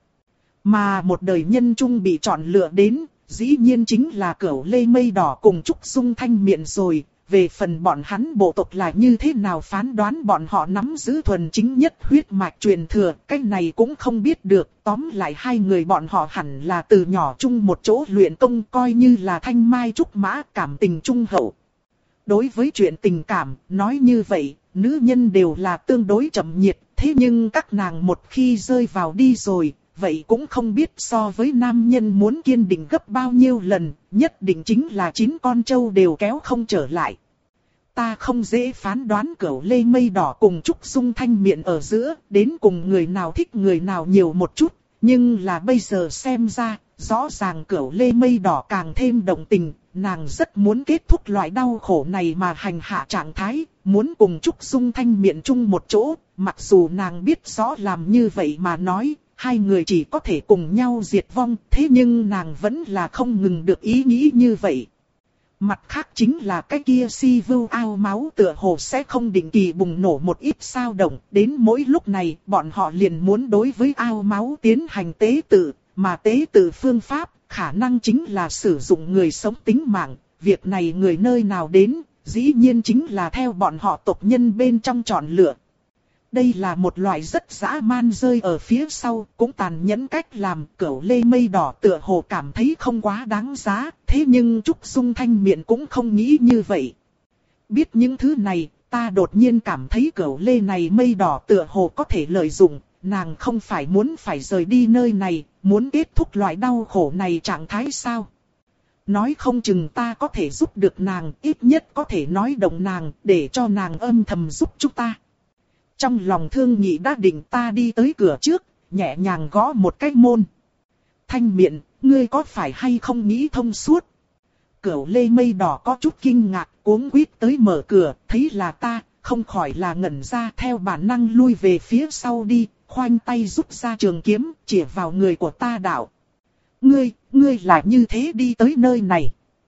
Mà một đời nhân chung bị chọn lựa đến, dĩ nhiên chính là Cửu Lê mây đỏ cùng Trúc Dung thanh miệng rồi. Về phần bọn hắn bộ tộc là như thế nào phán đoán bọn họ nắm giữ thuần chính nhất huyết mạch truyền thừa, cái này cũng không biết được. Tóm lại hai người bọn họ hẳn là từ nhỏ chung một chỗ luyện công, coi như là thanh mai trúc mã, cảm tình trung hậu. Đối với chuyện tình cảm, nói như vậy, nữ nhân đều là tương đối chậm nhiệt, thế nhưng các nàng một khi rơi vào đi rồi, vậy cũng không biết so với nam nhân muốn kiên định gấp bao nhiêu lần, nhất định chính là chín con trâu đều kéo không trở lại. Ta không dễ phán đoán Cửu Lê mây đỏ cùng Trúc Dung thanh miệng ở giữa, đến cùng người nào thích người nào nhiều một chút, nhưng là bây giờ xem ra, rõ ràng Cửu Lê mây đỏ càng thêm động tình, nàng rất muốn kết thúc loại đau khổ này mà hành hạ trạng thái, muốn cùng Trúc Dung thanh miệng chung một chỗ, mặc dù nàng biết rõ làm như vậy mà nói, hai người chỉ có thể cùng nhau diệt vong, thế nhưng nàng vẫn là không ngừng được ý nghĩ như vậy. Mặt khác chính là cái kia Si Vưu ao máu tựa hồ sẽ không định kỳ bùng nổ một ít sao động, đến mỗi lúc này bọn họ liền muốn đối với ao máu tiến hành tế tự, mà tế tự phương pháp khả năng chính là sử dụng người sống tính mạng, việc này người nơi nào đến, dĩ nhiên chính là theo bọn họ tộc nhân bên trong chọn lựa. Đây là một loại rất dã man rơi ở phía sau, cũng tàn nhẫn cách làm. Cửu Lê mây đỏ tựa hồ cảm thấy không quá đáng giá, thế nhưng Trúc Dung thanh miệng cũng không nghĩ như vậy. Biết những thứ này, ta đột nhiên cảm thấy Cửu Lê này mây đỏ tựa hồ có thể lợi dụng, nàng không phải muốn phải rời đi nơi này, muốn kết thúc loại đau khổ này trạng thái sao? Nói không chừng ta có thể giúp được nàng, ít nhất có thể nói động nàng, để cho nàng âm thầm giúp chúng ta. Trong lòng Thương Nhị đã định, ta đi tới cửa trước, nhẹ nhàng gõ một cái môn. Thanh Miện, ngươi có phải hay không nghĩ thông suốt? Cửu Lê Mây Đỏ có chút kinh ngạc, cuống quýt tới mở cửa, thấy là ta, không khỏi là ngẩn ra, theo bản năng lui về phía sau đi, khoanh tay rút ra trường kiếm, chĩa vào người của ta đạo. Ngươi, ngươi là như thế đi tới nơi này.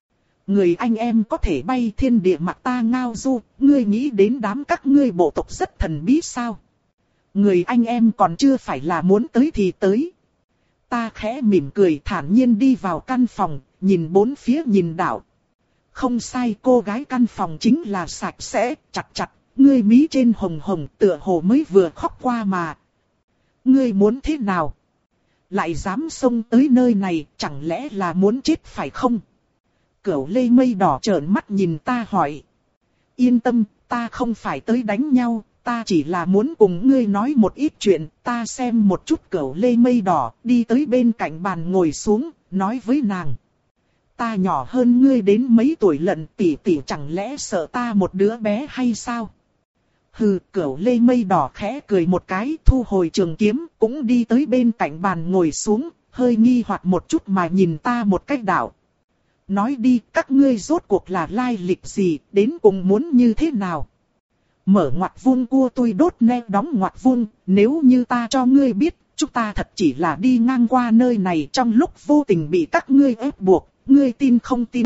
Người anh em có thể bay thiên địa mặc ta ngao du, ngươi nghĩ đến đám các ngươi bộ tộc rất thần bí sao? Người anh em còn chưa phải là muốn tới thì tới. Ta khẽ mỉm cười thản nhiên đi vào căn phòng, nhìn bốn phía nhìn đạo. Không sai, cô gái căn phòng chính là sạch sẽ, chặt chặt, ngươi mí trên hồng hồng tựa hồ mới vừa khóc qua mà. Ngươi muốn thế nào? Lại dám xông tới nơi này, chẳng lẽ là muốn chết phải không? Cửu Lê Mây Đỏ trợn mắt nhìn ta hỏi. Yên tâm, ta không phải tới đánh nhau, ta chỉ là muốn cùng ngươi nói một ít chuyện. Ta xem một chút Cửu Lê Mây Đỏ, đi tới bên cạnh bàn ngồi xuống, nói với nàng. Ta nhỏ hơn ngươi đến mấy tuổi lận, tỷ tỷ chẳng lẽ sợ ta một đứa bé hay sao? Hừ, Cửu Lê Mây Đỏ khẽ cười một cái, thu hồi trường kiếm, cũng đi tới bên cạnh bàn ngồi xuống, hơi nghi hoặc một chút mà nhìn ta một cách đạo. Nói đi, các ngươi rốt cuộc là lai lịch gì, đến cùng muốn như thế nào? Mở ngoặt vuông cua tôi đốt nè đóng ngoặt vuông, nếu như ta cho ngươi biết, chúng ta thật chỉ là đi ngang qua nơi này trong lúc vô tình bị các ngươi ép buộc, ngươi tin không tin?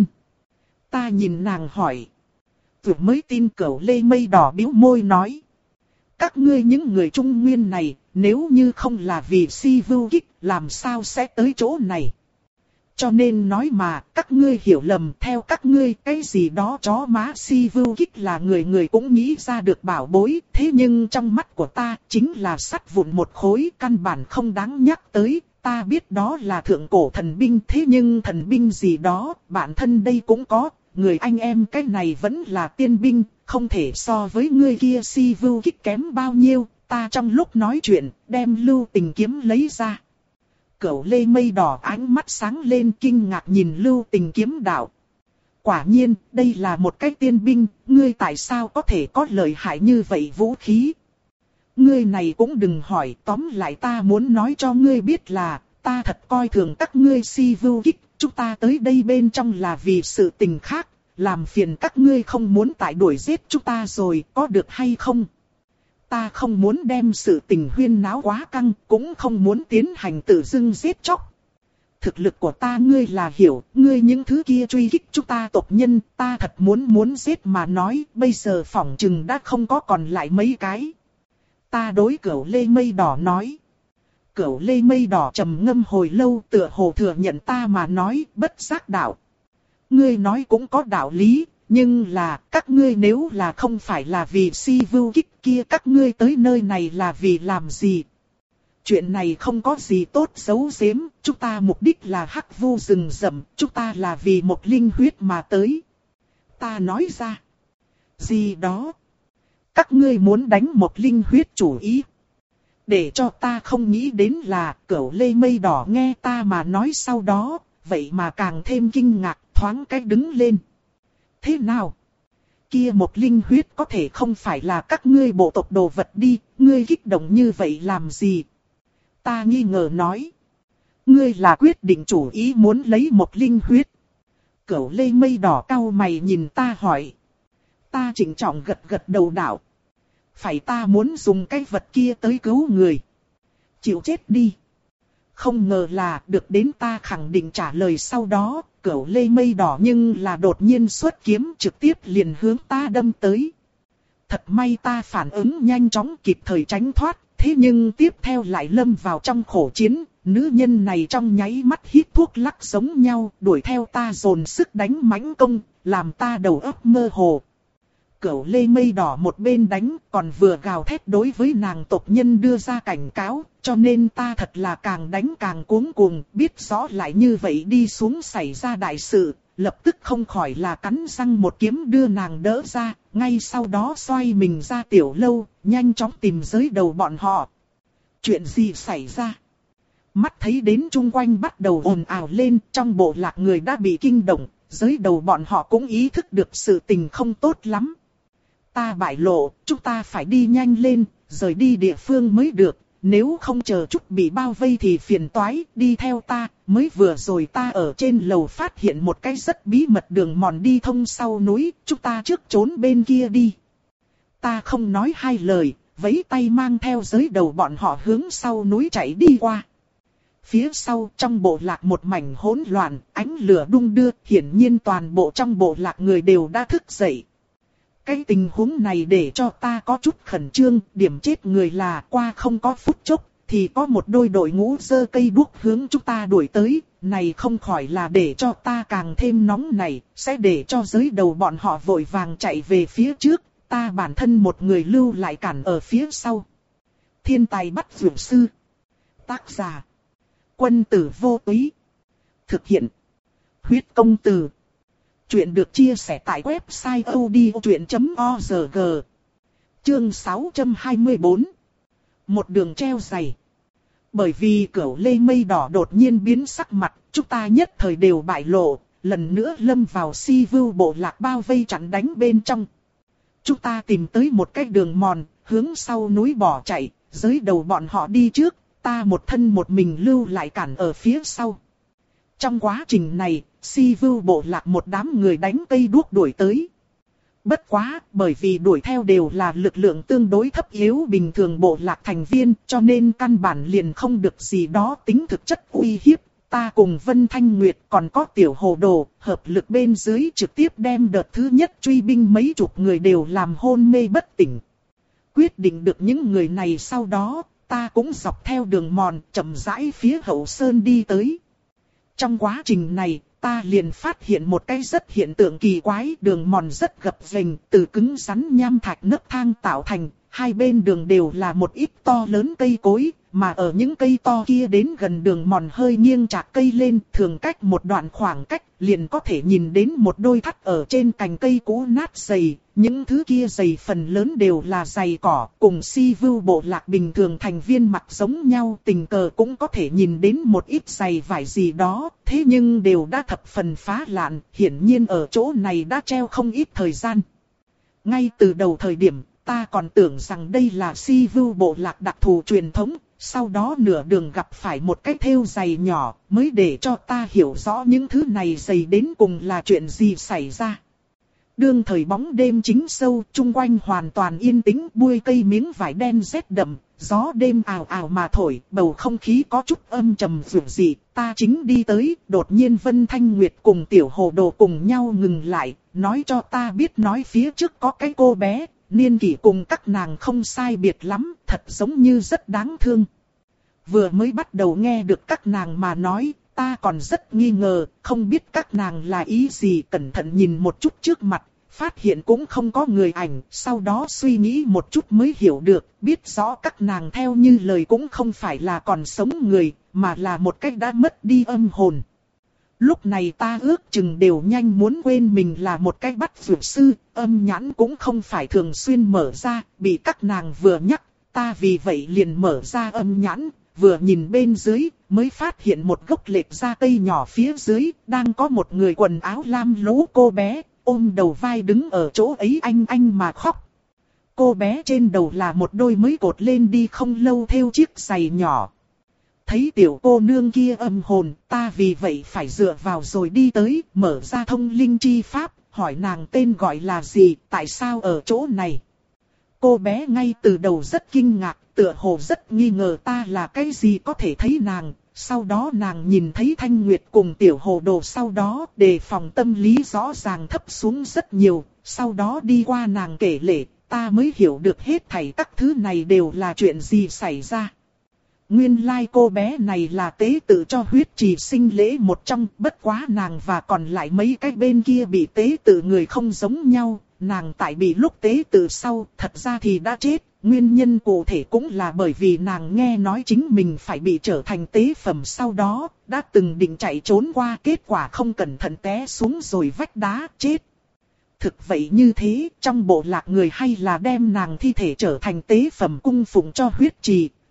Ta nhìn nàng hỏi. Vừa mới tin. Cửu Lê Mây Đỏ bĩu môi nói. Các ngươi những người Trung Nguyên này, nếu như không là vì si vưu kích, làm sao sẽ tới chỗ này? Cho nên nói mà, các ngươi hiểu lầm, theo các ngươi, cái gì đó chó má si vưu kích là người người cũng nghĩ ra được bảo bối, thế nhưng trong mắt của ta, chính là sắt vụn một khối, căn bản không đáng nhắc tới. Ta biết đó là thượng cổ thần binh, thế nhưng thần binh gì đó, bản thân đây cũng có. Người anh em cái này vẫn là tiên binh, không thể so với người kia si vưu kích kém bao nhiêu. Ta trong lúc nói chuyện, đem Lưu Tình kiếm lấy ra. Cửu Lê Mây Đỏ ánh mắt sáng lên kinh ngạc nhìn Lưu Tình kiếm đạo. Quả nhiên, đây là một cái tiên binh, ngươi tại sao có thể có lợi hại như vậy vũ khí? Ngươi này cũng đừng hỏi, tóm lại ta muốn nói cho ngươi biết là, ta thật coi thường các ngươi si vưu kích. Chúng ta tới đây bên trong là vì sự tình khác, làm phiền các ngươi không muốn tại đuổi giết chúng ta rồi, có được hay không? Ta không muốn đem sự tình huyên náo quá căng, cũng không muốn tiến hành tự dưng giết chóc. Thực lực của ta ngươi là hiểu, ngươi những thứ kia truy kích chúng ta tộc nhân, ta thật muốn muốn giết mà nói, bây giờ phỏng chừng đã không có còn lại mấy cái. Ta đối Cửu Lê Mây Đỏ nói. Cửu Lê Mây Đỏ trầm ngâm hồi lâu, tựa hồ thừa nhận ta mà nói, bất giác đạo. Ngươi nói cũng có đạo lý, nhưng là, các ngươi nếu là không phải là vì si vưu kích kia, các ngươi tới nơi này là vì làm gì? Chuyện này không có gì tốt giấu giếm, chúng ta mục đích là hắc vu rừng rậm, chúng ta là vì một linh huyết mà tới. Ta nói ra. Gì đó? Các ngươi muốn đánh một linh huyết chủ ý. Để cho ta không nghĩ đến là Cửu Lê Mây Đỏ nghe ta mà nói sau đó, vậy mà càng thêm kinh ngạc, thoáng cái đứng lên. Thế nào? Kia một linh huyết có thể không phải là các ngươi bộ tộc đồ vật đi, ngươi kích động như vậy làm gì? Ta nghi ngờ nói. Ngươi là quyết định chủ ý muốn lấy một linh huyết. Cửu Lê Mây Đỏ cau mày nhìn ta hỏi. Ta chỉnh trọng gật gật đầu đạo. Phải ta muốn dùng cái vật kia tới cứu người. Chịu chết đi. Không ngờ là được đến ta khẳng định trả lời sau đó, Cửu Lê Mây Đỏ nhưng là đột nhiên xuất kiếm trực tiếp liền hướng ta đâm tới. Thật may ta phản ứng nhanh chóng kịp thời tránh thoát, thế nhưng tiếp theo lại lâm vào trong khổ chiến, nữ nhân này trong nháy mắt hít thuốc lắc giống nhau, đuổi theo ta dồn sức đánh mãnh công, làm ta đầu óc mơ hồ. Cửu Lê Mây Đỏ một bên đánh, còn vừa gào thét đối với nàng tộc nhân đưa ra cảnh cáo, cho nên ta thật là càng đánh càng cuống cuồng, biết rõ lại như vậy đi xuống xảy ra đại sự, lập tức không khỏi là cắn răng một kiếm đưa nàng đỡ ra, ngay sau đó xoay mình ra tiểu lâu, nhanh chóng tìm giới đầu bọn họ. Chuyện gì xảy ra? Mắt thấy đến chung quanh bắt đầu ồn ào lên, trong bộ lạc người đã bị kinh động, giới đầu bọn họ cũng ý thức được sự tình không tốt lắm. Ta bại lộ, chúng ta phải đi nhanh lên, rời đi địa phương mới được, nếu không chờ chút bị bao vây thì phiền toái, đi theo ta. Mới vừa rồi ta ở trên lầu phát hiện một cái rất bí mật đường mòn đi thông sau núi, chúng ta trước trốn bên kia đi. Ta không nói hai lời, vẫy tay mang theo giới đầu bọn họ hướng sau núi chạy đi qua. Phía sau trong bộ lạc một mảnh hỗn loạn, ánh lửa đung đưa, hiển nhiên toàn bộ trong bộ lạc người đều đã thức dậy. Cái tình huống này để cho ta có chút khẩn trương, điểm chết người là qua không có phút chốc, thì có một đôi đội ngũ giơ cây đuốc hướng chúng ta đuổi tới, này không khỏi là để cho ta càng thêm nóng này, sẽ để cho giới đầu bọn họ vội vàng chạy về phía trước, ta bản thân một người lưu lại cản ở phía sau. Thiên tài bắt vượt sư. Tác giả. Quân tử vô túy. Thực hiện. Huyết công từ. Chuyện được chia sẻ tại website odchuyện chấm org. Chương sáu trăm hai mươi tư. Một đường treo dày. Bởi vì Cửu Lê Mây Đỏ đột nhiên biến sắc mặt, chúng ta nhất thời đều bại lộ, lần nữa lâm vào Si Vưu bộ lạc bao vây chặn đánh bên trong. Chúng ta tìm tới một cái đường mòn, hướng sau núi bỏ chạy, giới đầu bọn họ đi trước, ta một thân một mình lưu lại cản ở phía sau. Trong quá trình này, Si Vưu bộ lạc một đám người đánh cây đuốc đuổi tới. Bất quá, bởi vì đuổi theo đều là lực lượng tương đối thấp yếu bình thường bộ lạc thành viên, cho nên căn bản liền không được gì đó tính thực chất uy hiếp. Ta cùng Vân Thanh Nguyệt còn có Tiểu Hồ Đồ, hợp lực bên dưới trực tiếp đem đợt thứ nhất truy binh mấy chục người đều làm hôn mê bất tỉnh. Quyết định được những người này sau đó, ta cũng dọc theo đường mòn chậm rãi phía hậu sơn đi tới. Trong quá trình này, ta liền phát hiện một cái rất hiện tượng kỳ quái, đường mòn rất gập ghềnh, từ cứng rắn nham thạch nấc thang tạo thành, hai bên đường đều là một ít to lớn cây cối, mà ở những cây to kia đến gần đường mòn hơi nghiêng chạc cây lên, thường cách một đoạn khoảng cách, liền có thể nhìn đến một đôi thắt ở trên cành cây cũ nát dày. Những thứ kia dày phần lớn đều là giày cỏ, cùng Si Vưu bộ lạc bình thường thành viên mặc giống nhau, tình cờ cũng có thể nhìn đến một ít giày vải gì đó, thế nhưng đều đã thập phần phá lạn, hiển nhiên ở chỗ này đã treo không ít thời gian. Ngay từ đầu thời điểm, ta còn tưởng rằng đây là Si Vưu bộ lạc đặc thù truyền thống, sau đó nửa đường gặp phải một cái thêu giày nhỏ, mới để cho ta hiểu rõ những thứ này giày đến cùng là chuyện gì xảy ra. Đương thời bóng đêm chính sâu, chung quanh hoàn toàn yên tĩnh, bụi cây miếng vải đen rét đậm, gió đêm ào ào mà thổi, bầu không khí có chút âm trầm dịu dị. Ta chính đi tới, đột nhiên Vân Thanh Nguyệt cùng Tiểu Hồ Đồ cùng nhau ngừng lại, nói cho ta biết nói phía trước có cái cô bé, niên kỷ cùng các nàng không sai biệt lắm, thật giống như rất đáng thương. Vừa mới bắt đầu nghe được các nàng mà nói, ta còn rất nghi ngờ, không biết các nàng là ý gì, cẩn thận nhìn một chút trước mặt, phát hiện cũng không có người ảnh, sau đó suy nghĩ một chút mới hiểu được, biết rõ các nàng theo như lời cũng không phải là còn sống người, mà là một cách đã mất đi âm hồn. Lúc này ta ước chừng đều nhanh muốn quên mình là một cái bắt vượt sư, âm nhãn cũng không phải thường xuyên mở ra, bị các nàng vừa nhắc, ta vì vậy liền mở ra âm nhãn, vừa nhìn bên dưới, mới phát hiện một gốc lệch ra cây nhỏ phía dưới, đang có một người quần áo lam lũ cô bé, ôm đầu vai đứng ở chỗ ấy anh anh mà khóc. Cô bé trên đầu là một đôi mới cột lên đi không lâu thêu chiếc giày nhỏ. Thấy tiểu cô nương kia âm hồn, ta vì vậy phải dựa vào rồi đi tới, mở ra thông linh chi pháp, hỏi nàng tên gọi là gì, tại sao ở chỗ này. Cô bé ngay từ đầu rất kinh ngạc, tựa hồ rất nghi ngờ ta là cái gì có thể thấy nàng. Sau đó nàng nhìn thấy Thanh Nguyệt cùng Tiểu Hồ Đồ, sau đó đề phòng tâm lý rõ ràng thấp xuống rất nhiều. Sau đó đi qua nàng kể lể, ta mới hiểu được hết thảy các thứ này đều là chuyện gì xảy ra. Nguyên lai like cô bé này là tế tự cho huyết trì sinh lễ một trong, bất quá nàng và còn lại mấy cái bên kia bị tế tự người không giống nhau. Nàng tại bị lúc tế tự sau, thật ra thì đã chết. Nguyên nhân cụ thể cũng là bởi vì nàng nghe nói chính mình phải bị trở thành tế phẩm, sau đó đã từng định chạy trốn qua, kết quả không cẩn thận té xuống rồi vách đá chết. Thực vậy như thế, trong bộ lạc người hay là đem nàng thi thể trở thành tế phẩm cung phụng cho huyết trì,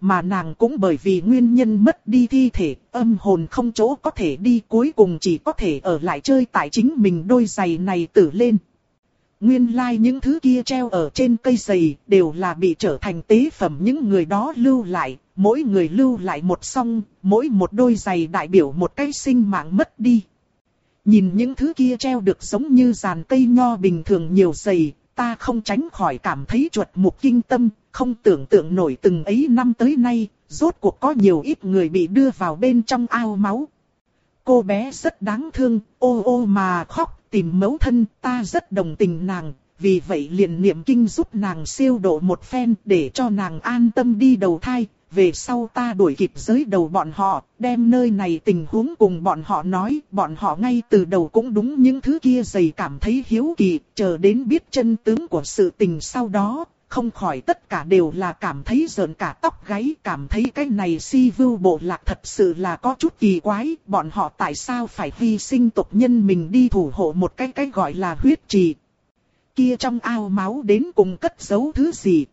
mà nàng cũng bởi vì nguyên nhân mất đi thi thể, âm hồn không chỗ có thể đi, cuối cùng chỉ có thể ở lại chơi tại chính mình đôi giày này tử lên. Nguyên lai like những thứ kia treo ở trên cây giày đều là bị trở thành tế phẩm những người đó lưu lại, mỗi người lưu lại một song, mỗi một đôi giày đại biểu một cái sinh mạng mất đi. Nhìn những thứ kia treo được giống như dàn cây nho bình thường nhiều giày, ta không tránh khỏi cảm thấy chuột mục kinh tâm, không tưởng tượng nổi từng ấy năm tới nay, rốt cuộc có nhiều ít người bị đưa vào bên trong ao máu. Cô bé rất đáng thương, ô ô mà khóc, tìm mẫu thân, ta rất đồng tình nàng, vì vậy liền niệm kinh giúp nàng siêu độ một phen để cho nàng an tâm đi đầu thai. Về sau ta đuổi kịp giới đầu bọn họ, đem nơi này tình huống cùng bọn họ nói, bọn họ ngay từ đầu cũng đúng những thứ kia dày cảm thấy hiếu kỳ, chờ đến biết chân tướng của sự tình sau đó, không khỏi tất cả đều là cảm thấy rợn cả tóc gáy, cảm thấy cái này si vưu bộ lạc thật sự là có chút kỳ quái, bọn họ tại sao phải hy sinh tộc nhân mình đi thủ hộ một cái cái gọi là huyết trì. Kia trong ao máu đến cùng cất giấu thứ gì?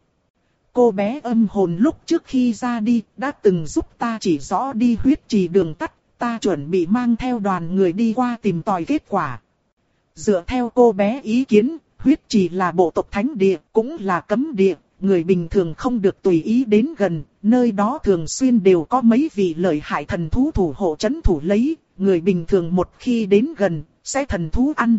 Cô bé âm hồn lúc trước khi ra đi đã từng giúp ta chỉ rõ đi huyết trì đường tắt, ta chuẩn bị mang theo đoàn người đi qua tìm tòi kết quả. Dựa theo cô bé ý kiến, huyết trì là bộ tộc thánh địa, cũng là cấm địa, người bình thường không được tùy ý đến gần, nơi đó thường xuyên đều có mấy vị lợi hại thần thú thủ hộ trấn thủ lấy, người bình thường một khi đến gần, sẽ thần thú ăn.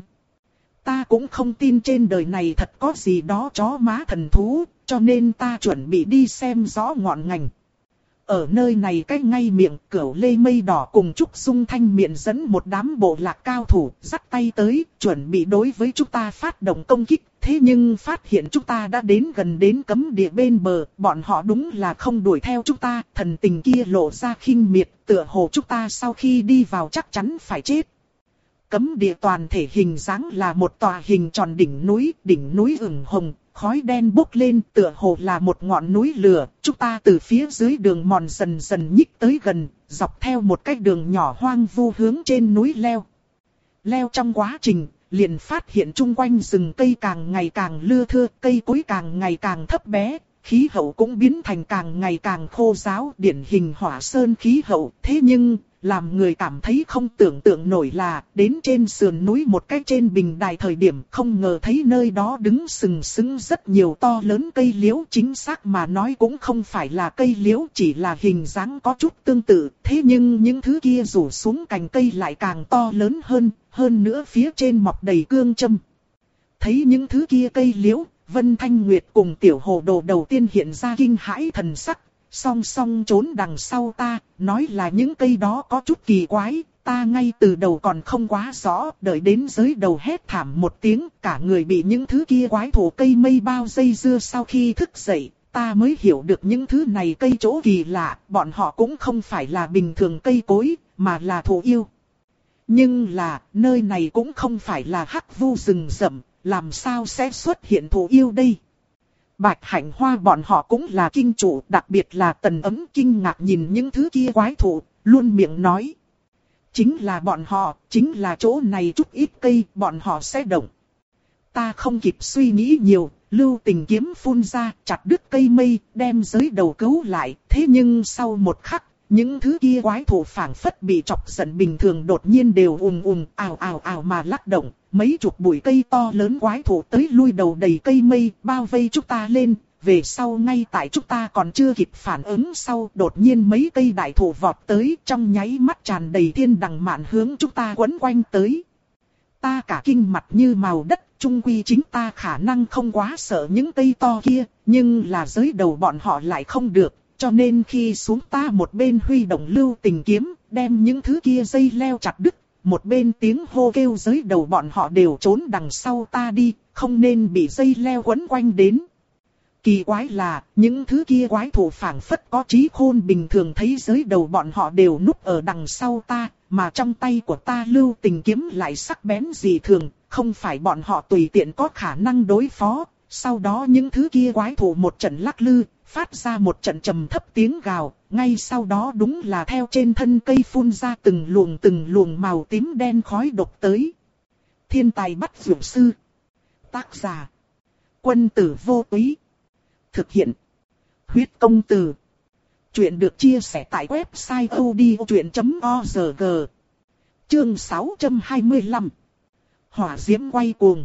Ta cũng không tin trên đời này thật có gì đó chó má thần thú, cho nên ta chuẩn bị đi xem rõ ngọn ngành. Ở nơi này cách ngay miệng Cửu Lê Mây Đỏ cùng Trúc Dung Thanh miệng dẫn một đám bộ lạc cao thủ dắt tay tới, chuẩn bị đối với chúng ta phát động công kích. Thế nhưng phát hiện chúng ta đã đến gần đến cấm địa bên bờ, bọn họ đúng là không đuổi theo chúng ta, thần tình kia lộ ra khinh miệt, tựa hồ chúng ta sau khi đi vào chắc chắn phải chết. Cấm địa toàn thể hình dáng là một tòa hình tròn đỉnh núi, đỉnh núi ửng hồng, khói đen bốc lên tựa hồ là một ngọn núi lửa. Chúng ta từ phía dưới đường mòn dần dần nhích tới gần, dọc theo một cái đường nhỏ hoang vu hướng trên núi leo. Leo trong quá trình, liền phát hiện chung quanh rừng cây càng ngày càng lưa thưa, cây cối càng ngày càng thấp bé. Khí hậu cũng biến thành càng ngày càng khô ráo, điển hình hỏa sơn khí hậu. Thế nhưng, làm người cảm thấy không tưởng tượng nổi là, đến trên sườn núi một cái trên bình đài thời điểm, không ngờ thấy nơi đó đứng sừng sững rất nhiều to lớn cây liễu. Chính xác mà nói cũng không phải là cây liễu, chỉ là hình dáng có chút tương tự. Thế nhưng những thứ kia rủ xuống cành cây lại càng to lớn hơn, hơn nữa phía trên mọc đầy cương châm. Thấy những thứ kia cây liễu, Vân Thanh Nguyệt cùng Tiểu Hồ Đồ đầu tiên hiện ra kinh hãi thần sắc, song song trốn đằng sau ta, nói là những cây đó có chút kỳ quái, ta ngay từ đầu còn không quá rõ, đợi đến giới đầu hét thảm một tiếng, cả người bị những thứ kia quái thổ cây mây bao dây dưa. Sau khi thức dậy, ta mới hiểu được những thứ này cây chỗ kỳ lạ, bọn họ cũng không phải là bình thường cây cối, mà là thổ yêu. Nhưng là, nơi này cũng không phải là hắc vu rừng rậm, làm sao sẽ xuất hiện thổ yêu đây? Bạch Hạnh Hoa bọn họ cũng là kinh chủ, đặc biệt là Tần Ấm kinh ngạc nhìn những thứ kia quái thụ, luôn miệng nói. Chính là bọn họ, chính là chỗ này chút ít cây, bọn họ sẽ động. Ta không kịp suy nghĩ nhiều, Lưu Tình kiếm phun ra, chặt đứt cây mây, đem giới đầu cứu lại. Thế nhưng sau một khắc, những thứ kia quái thụ phảng phất bị chọc giận bình thường đột nhiên đều ùm ùm ào ào ào mà lắc động. Mấy chục bụi cây to lớn quái thụ tới lui đầu đầy cây mây bao vây chúng ta lên. Về sau ngay tại chúng ta còn chưa kịp phản ứng sau, đột nhiên mấy cây đại thụ vọt tới, trong nháy mắt tràn đầy thiên đằng mạn hướng chúng ta quấn quanh tới. Ta cả kinh mặt như màu đất, chung quy chính ta khả năng không quá sợ những cây to kia, nhưng là giới đầu bọn họ lại không được. Cho nên khi xuống ta một bên huy động Lưu Tình kiếm, đem những thứ kia dây leo chặt đứt, một bên tiếng hô kêu giới đầu bọn họ đều trốn đằng sau ta đi, không nên bị dây leo quấn quanh đến. Kỳ quái là, những thứ kia quái thú phảng phất có trí khôn bình thường, thấy giới đầu bọn họ đều núp ở đằng sau ta, mà trong tay của ta Lưu Tình kiếm lại sắc bén dị thường, không phải bọn họ tùy tiện có khả năng đối phó. Sau đó những thứ kia quái thú một trận lắc lư, phát ra một trận trầm thấp tiếng gào, ngay sau đó đúng là theo trên thân cây phun ra từng luồng từng luồng màu tím đen khói độc tới. Thiên tài bắt vượt sư. Tác giả: Quân tử vô túy. Thực hiện: Huyết công từ. Chuyện được chia sẻ tại website odchuyện chấm org. Chương sáu trăm hai mươi lăm. Hỏa diễm quay cuồng.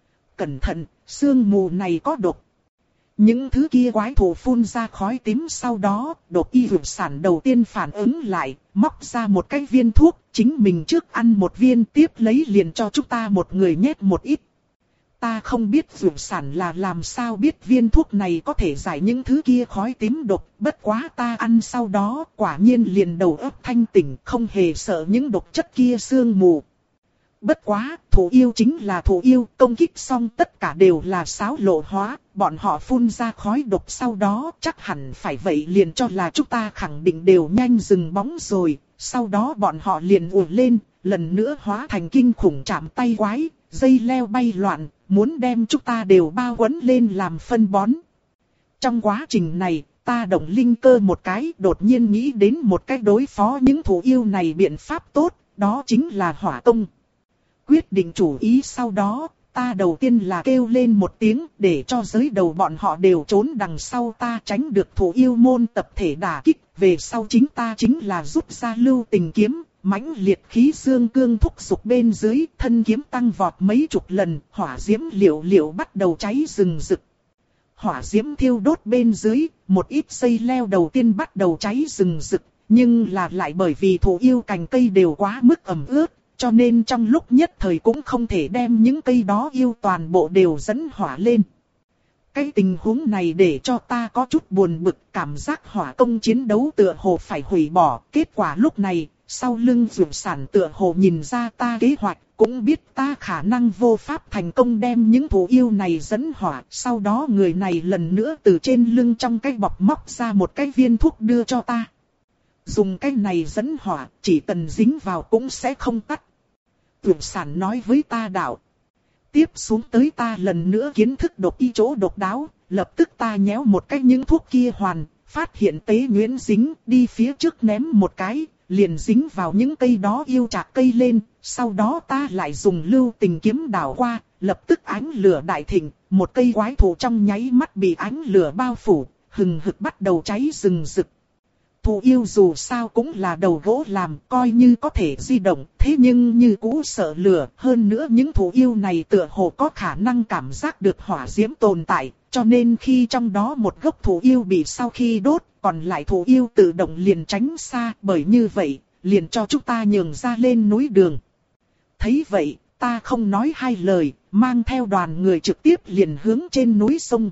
Cẩn thận, sương mù này có độc. Những thứ kia quái thú phun ra khói tím, sau đó, độc y dược sản đầu tiên phản ứng lại, móc ra một cái viên thuốc, chính mình trước ăn một viên, tiếp lấy liền cho chúng ta một người nhét một ít. Ta không biết dược sản là làm sao biết viên thuốc này có thể giải những thứ kia khói tím độc, bất quá ta ăn sau đó, quả nhiên liền đầu óc thanh tỉnh, không hề sợ những độc chất kia sương mù. Bất quá, thú yêu chính là thú yêu, công kích xong tất cả đều là xáo lộ hóa, bọn họ phun ra khói độc sau đó chắc hẳn phải vậy liền cho là chúng ta khẳng định đều nhanh dừng bóng rồi, sau đó bọn họ liền ùa lên, lần nữa hóa thành kinh khủng chạm tay quái, dây leo bay loạn, muốn đem chúng ta đều bao quấn lên làm phân bón. Trong quá trình này, ta động linh cơ một cái, đột nhiên nghĩ đến một cách đối phó những thú yêu này biện pháp tốt, đó chính là hỏa công. Quyết định chủ ý sau đó, ta đầu tiên là kêu lên một tiếng để cho giới đầu bọn họ đều trốn đằng sau ta, tránh được thú yêu môn tập thể đả kích. Về sau chính ta chính là rút ra lưu tình kiếm, mãnh liệt khí dương cương thúc giục bên dưới, thân kiếm tăng vọt mấy chục lần, hỏa diễm liệu liệu bắt đầu cháy rừng rực. Hỏa diễm thiêu đốt bên dưới, một ít dây leo đầu tiên bắt đầu cháy rừng rực, nhưng là lại bởi vì thú yêu cành cây đều quá mức ẩm ướt, cho nên trong lúc nhất thời cũng không thể đem những cây đó yêu toàn bộ đều dẫn hỏa lên. Cái tình huống này để cho ta có chút buồn bực, cảm giác hỏa công chiến đấu tựa hồ phải hủy bỏ. Kết quả lúc này, sau lưng dược sản tựa hồ nhìn ra ta kế hoạch, cũng biết ta khả năng vô pháp thành công đem những thú yêu này dẫn hỏa. Sau đó người này lần nữa từ trên lưng trong cái bọc móc ra một cái viên thuốc đưa cho ta. Dùng cái này dẫn hỏa, chỉ cần dính vào cũng sẽ không tắt. Dược sản nói với ta đạo. Tiếp xuống tới ta lần nữa kiến thức độc y chỗ độc đáo, lập tức ta nhéo một cái những thuốc kia hoàn, phát hiện tế nhuyễn dính, đi phía trước ném một cái, liền dính vào những cây đó yêu chạc cây lên, sau đó ta lại dùng lưu tình kiếm đảo qua, lập tức ánh lửa đại thịnh, một cây quái thú trong nháy mắt bị ánh lửa bao phủ, hừng hực bắt đầu cháy rừng rực. Thú yêu dù sao cũng là đầu gỗ làm, coi như có thể di động, thế nhưng như cũ sợ lửa. Hơn nữa những thú yêu này tựa hồ có khả năng cảm giác được hỏa diễm tồn tại, cho nên khi trong đó một gốc thú yêu bị sau khi đốt, còn lại thú yêu tự động liền tránh xa, bởi như vậy, liền cho chúng ta nhường ra lên núi đường. Thấy vậy, ta không nói hai lời, mang theo đoàn người trực tiếp liền hướng trên núi sông.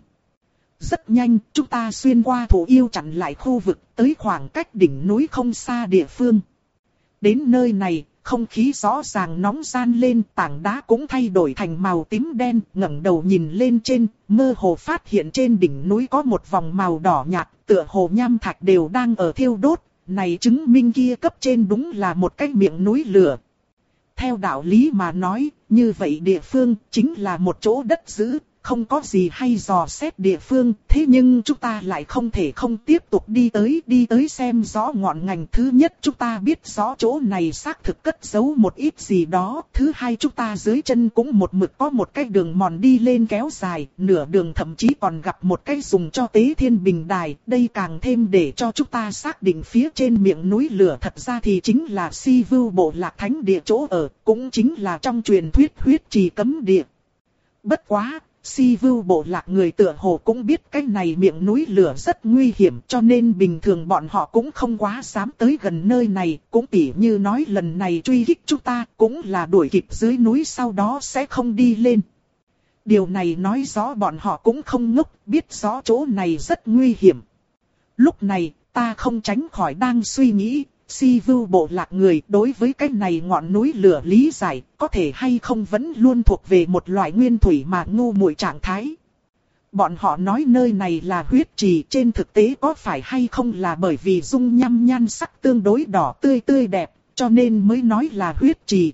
Rất nhanh, chúng ta xuyên qua thú yêu chặn lại khu vực, tới khoảng cách đỉnh núi không xa địa phương. Đến nơi này, không khí rõ ràng nóng gian lên, tảng đá cũng thay đổi thành màu tím đen, ngẩng đầu nhìn lên trên, mơ hồ phát hiện trên đỉnh núi có một vòng màu đỏ nhạt, tựa hồ nham thạch đều đang ở thiêu đốt, này chứng minh kia cấp trên đúng là một cái miệng núi lửa. Theo đạo lý mà nói, như vậy địa phương chính là một chỗ đất giữ. Không có gì hay dò xét địa phương, thế nhưng chúng ta lại không thể không tiếp tục đi tới, đi tới xem rõ ngọn ngành. Thứ nhất chúng ta biết rõ chỗ này xác thực cất giấu một ít gì đó. Thứ hai chúng ta dưới chân cũng một mực có một cái đường mòn đi lên kéo dài, nửa đường thậm chí còn gặp một cái dùng cho tế thiên bình đài. Đây càng thêm để cho chúng ta xác định phía trên miệng núi lửa thật ra thì chính là Si Vưu Bộ Lạc Thánh Địa chỗ ở, cũng chính là trong truyền thuyết huyết trì cấm địa. Bất quá! Si Vưu Bộ Lạc người tựa hồ cũng biết cái này miệng núi lửa rất nguy hiểm, cho nên bình thường bọn họ cũng không quá dám tới gần nơi này, cũng tỉ như nói lần này truy kích chúng ta cũng là đuổi kịp dưới núi sau đó sẽ không đi lên. Điều này nói rõ bọn họ cũng không ngốc, biết rõ chỗ này rất nguy hiểm. Lúc này ta không tránh khỏi đang suy nghĩ, Si Vưu Bộ Lạc người đối với cái này ngọn núi lửa lý giải, có thể hay không vẫn luôn thuộc về một loại nguyên thủy mà ngu muội trạng thái. Bọn họ nói nơi này là huyết trì, trên thực tế có phải hay không là bởi vì dung nham nhan sắc tương đối đỏ tươi tươi đẹp, cho nên mới nói là huyết trì.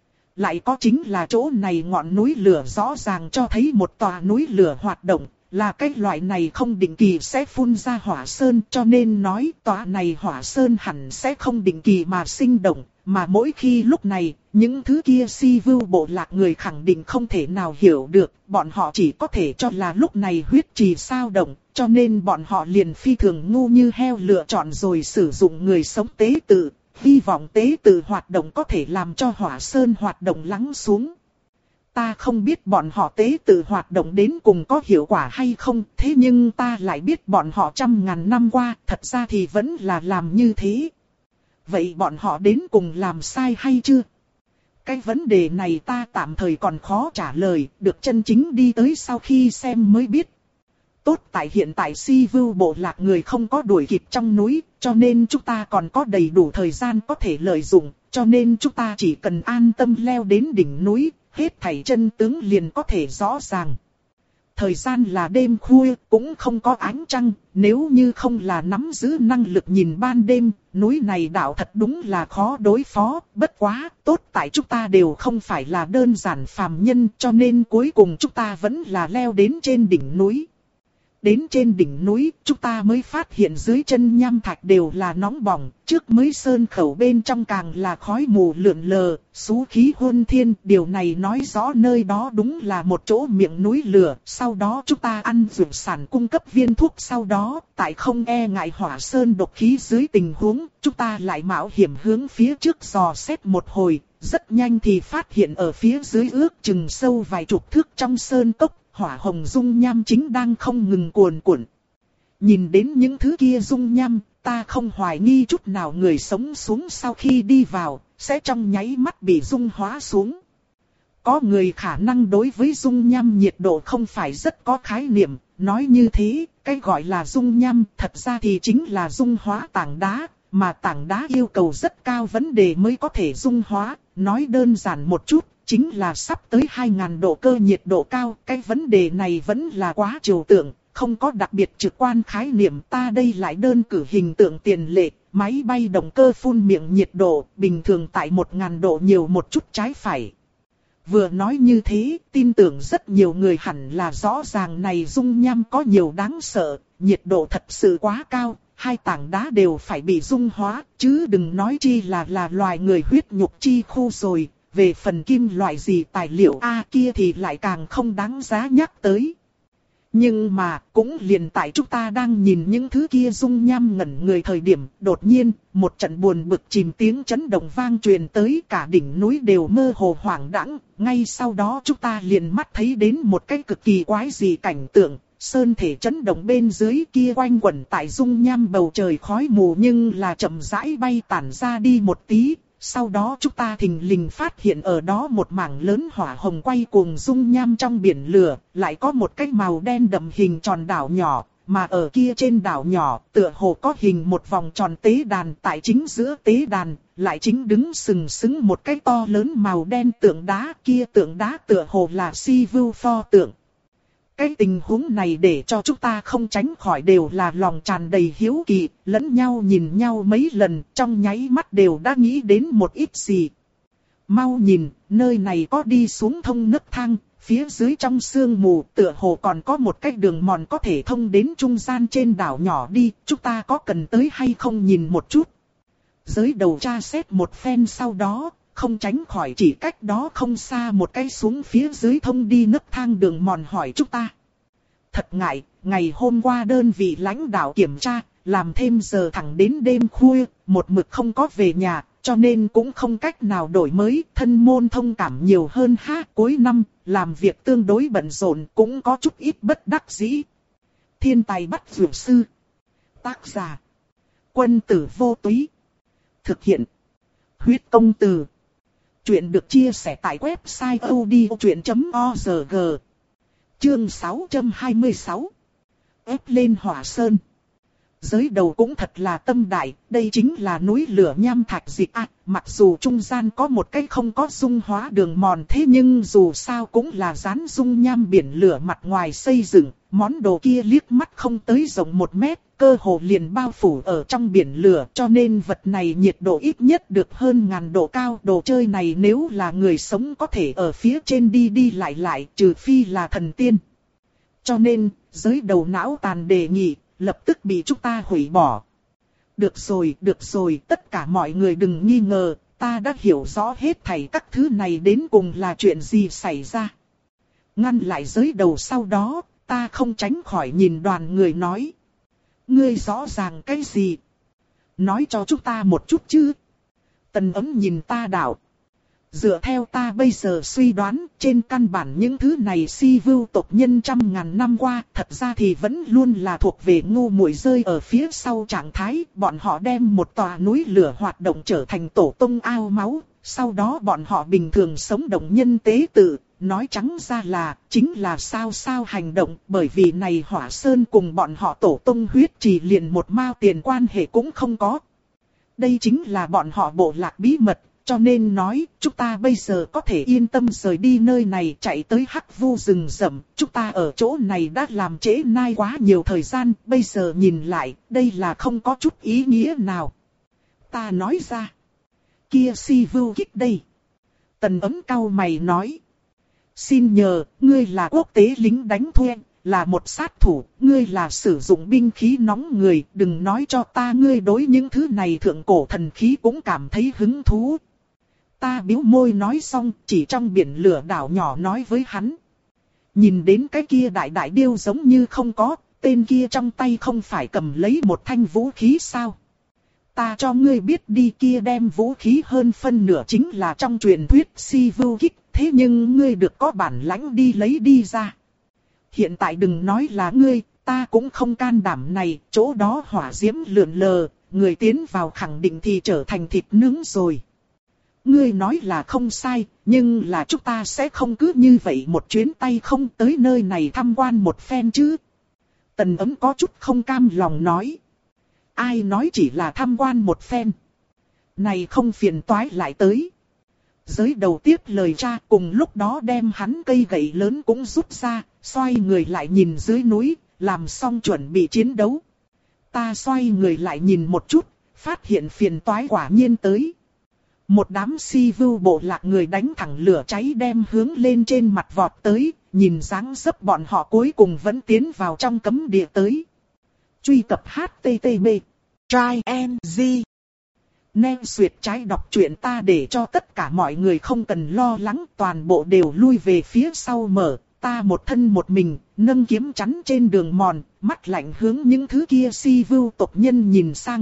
Lại có chính là chỗ này ngọn núi lửa rõ ràng cho thấy một tòa núi lửa hoạt động. Là cái loại này không định kỳ sẽ phun ra hỏa sơn, cho nên nói tòa này hỏa sơn hẳn sẽ không định kỳ mà sinh động, mà mỗi khi lúc này, những thứ kia si vưu bộ lạc người khẳng định không thể nào hiểu được, bọn họ chỉ có thể cho là lúc này huyết trì sao động, cho nên bọn họ liền phi thường ngu như heo lựa chọn rồi sử dụng người sống tế tự, hy vọng tế tự hoạt động có thể làm cho hỏa sơn hoạt động lắng xuống. Ta không biết bọn họ tế tự hoạt động đến cùng có hiệu quả hay không, thế nhưng ta lại biết bọn họ trăm ngàn năm qua, thật ra thì vẫn là làm như thế. Vậy bọn họ đến cùng làm sai hay chưa? Cái vấn đề này ta tạm thời còn khó trả lời, được chân chính đi tới sau khi xem mới biết. Tốt tại hiện tại si vưu bộ lạc người không có đuổi kịp trong núi, cho nên chúng ta còn có đầy đủ thời gian có thể lợi dụng, cho nên chúng ta chỉ cần an tâm leo đến đỉnh núi, hết thảy chân tướng liền có thể rõ ràng. Thời gian là đêm khuya, cũng không có ánh trăng, nếu như không là nắm giữ năng lực nhìn ban đêm, núi này đảo thật đúng là khó đối phó, bất quá, tốt tại chúng ta đều không phải là đơn giản phàm nhân, cho nên cuối cùng chúng ta vẫn là leo đến trên đỉnh núi. Đến trên đỉnh núi, chúng ta mới phát hiện dưới chân nham thạch đều là nóng bỏng, trước mới sơn khẩu bên trong càng là khói mù lượn lờ, xú khí hôn thiên, điều này nói rõ nơi đó đúng là một chỗ miệng núi lửa, sau đó chúng ta ăn dược sản cung cấp viên thuốc, sau đó, tại không e ngại hỏa sơn độc khí dưới tình huống, chúng ta lại mạo hiểm hướng phía trước dò xét một hồi, rất nhanh thì phát hiện ở phía dưới ước chừng sâu vài chục thước trong sơn cốc. Hỏa hồng dung nham chính đang không ngừng cuồn cuộn. Nhìn đến những thứ kia dung nham, ta không hoài nghi chút nào người sống xuống sau khi đi vào, sẽ trong nháy mắt bị dung hóa xuống. Có người khả năng đối với dung nham nhiệt độ không phải rất có khái niệm, nói như thế, cái gọi là dung nham thật ra thì chính là dung hóa tảng đá, mà tảng đá yêu cầu rất cao vấn đề mới có thể dung hóa, nói đơn giản một chút. Chính là sắp tới hai nghìn độ cơ nhiệt độ cao, cái vấn đề này vẫn là quá trừu tượng, không có đặc biệt trực quan khái niệm, ta đây lại đơn cử hình tượng tiền lệ, máy bay động cơ phun miệng nhiệt độ, bình thường tại một nghìn độ nhiều một chút trái phải. Vừa nói như thế, tin tưởng rất nhiều người hẳn là rõ ràng này dung nham có nhiều đáng sợ, nhiệt độ thật sự quá cao, hai tảng đá đều phải bị dung hóa, chứ đừng nói chi là là loài người huyết nhục chi khu rồi. Về phần kim loại gì tài liệu A kia thì lại càng không đáng giá nhắc tới. Nhưng mà, cũng liền tại chúng ta đang nhìn những thứ kia dung nham ngẩn người thời điểm, đột nhiên, một trận buồn bực chìm tiếng chấn động vang truyền tới, cả đỉnh núi đều mơ hồ hoảng đãng. Ngay sau đó chúng ta liền mắt thấy đến một cái cực kỳ quái dị cảnh tượng, sơn thể chấn động bên dưới kia quanh quẩn tại dung nham bầu trời khói mù nhưng là chậm rãi bay tản ra đi một tí. Sau đó chúng ta thình lình phát hiện ở đó một mảng lớn hỏa hồng quay cuồng dung nham trong biển lửa, lại có một cái màu đen đậm hình tròn đảo nhỏ, mà ở kia trên đảo nhỏ tựa hồ có hình một vòng tròn tế đàn, tại chính giữa tế đàn, lại chính đứng sừng sững một cái to lớn màu đen tượng đá, kia tượng đá tựa hồ là si vưu pho tượng. Cái tình huống này để cho chúng ta không tránh khỏi đều là lòng tràn đầy hiếu kỳ, lẫn nhau nhìn nhau mấy lần, trong nháy mắt đều đã nghĩ đến một ít gì. Mau nhìn, nơi này có đi xuống thông nấc thang, phía dưới trong sương mù tựa hồ còn có một cái đường mòn có thể thông đến trung gian trên đảo nhỏ đi, chúng ta có cần tới hay không nhìn một chút. Giới đầu tra xét một phen sau đó, không tránh khỏi chỉ cách đó không xa một cái xuống phía dưới thông đi nấc thang đường mòn hỏi chúng ta. Thật ngại, ngày hôm qua đơn vị lãnh đạo kiểm tra, làm thêm giờ thẳng đến đêm khuya, một mực không có về nhà, cho nên cũng không cách nào đổi mới, thân môn thông cảm nhiều hơn ha. Cuối năm, làm việc tương đối bận rộn cũng có chút ít bất đắc dĩ. Thiên tài bắt dược sư. Tác giả. Quân tử vô túy. Thực hiện. Huyết công từ. Chuyện được chia sẻ tại website odchuyện chấm org. Chương sáu trăm hai mươi sáu. Ép lên hỏa sơn. Giới đầu cũng thật là tâm đại, đây chính là núi lửa nham thạch dịch à, mặc dù trung gian có một cái không có dung hóa đường mòn thế nhưng dù sao cũng là dán dung nham biển lửa mặt ngoài xây dựng, món đồ kia liếc mắt không tới rộng một mét, cơ hồ liền bao phủ ở trong biển lửa, cho nên vật này nhiệt độ ít nhất được hơn ngàn độ cao. Đồ chơi này nếu là người sống có thể ở phía trên đi đi lại lại, trừ phi là thần tiên. Cho nên, giới đầu não tàn đề nghị, lập tức bị chúng ta hủy bỏ. Được rồi, được rồi, tất cả mọi người đừng nghi ngờ, ta đã hiểu rõ hết thảy các thứ này đến cùng là chuyện gì xảy ra. Ngăn lại giới đầu sau đó, ta không tránh khỏi nhìn đoàn người nói. Ngươi rõ ràng cái gì? Nói cho chúng ta một chút chứ. Tần Ấm nhìn ta đạo. Dựa theo ta bây giờ suy đoán, trên căn bản những thứ này si vưu tộc nhân trăm ngàn năm qua, thật ra thì vẫn luôn là thuộc về ngu muội rơi ở phía sau trạng thái. Bọn họ đem một tòa núi lửa hoạt động trở thành tổ tông ao máu, sau đó bọn họ bình thường sống động nhân tế tự. Nói trắng ra là, chính là sao sao hành động, bởi vì này Hỏa Sơn cùng bọn họ tổ tông huyết chỉ liền một mao tiền quan hệ cũng không có. Đây chính là bọn họ bộ lạc bí mật, cho nên nói, chúng ta bây giờ có thể yên tâm rời đi nơi này chạy tới Hắc Vu rừng rậm, chúng ta ở chỗ này đã làm trễ nai quá nhiều thời gian, bây giờ nhìn lại, đây là không có chút ý nghĩa nào. Ta nói ra, kia si vưu kích đây. Tần Ấm cau mày nói. Xin nhờ, ngươi là quốc tế lính đánh thuê, là một sát thủ, ngươi là sử dụng binh khí nóng người, đừng nói cho ta ngươi đối những thứ này thượng cổ thần khí cũng cảm thấy hứng thú. Ta bĩu môi nói xong, chỉ trong biển lửa đảo nhỏ nói với hắn. Nhìn đến cái kia đại đại điêu giống như không có, tên kia trong tay không phải cầm lấy một thanh vũ khí sao? Ta cho ngươi biết đi, kia đem vũ khí hơn phân nửa chính là trong truyền thuyết si vưu kích. Thế nhưng ngươi được có bản lãnh đi lấy đi ra. Hiện tại đừng nói là ngươi, ta cũng không can đảm này, chỗ đó hỏa diễm lượn lờ, người tiến vào khẳng định thì trở thành thịt nướng rồi. Ngươi nói là không sai, nhưng là chúng ta sẽ không cứ như vậy một chuyến tay không tới nơi này tham quan một phen chứ. Tần Ấm có chút không cam lòng nói. Ai nói chỉ là tham quan một phen. Này không phiền toái lại tới. Giới đầu tiếp lời cha, cùng lúc đó đem hắn cây gậy lớn cũng rút ra, xoay người lại nhìn dưới núi, làm xong chuẩn bị chiến đấu. Ta xoay người lại nhìn một chút, phát hiện phiền toái quả nhiên tới. Một đám si vưu bộ lạc người đánh thẳng lửa cháy đem hướng lên trên mặt vọt tới, nhìn dáng dấp bọn họ cuối cùng vẫn tiến vào trong cấm địa tới. Truy cập H T T P Try N G Nem duyệt trái đọc truyện ta để cho tất cả mọi người không cần lo lắng, toàn bộ đều lui về phía sau mở, ta một thân một mình, nâng kiếm chắn trên đường mòn, mắt lạnh hướng những thứ kia si vưu tộc nhân nhìn sang.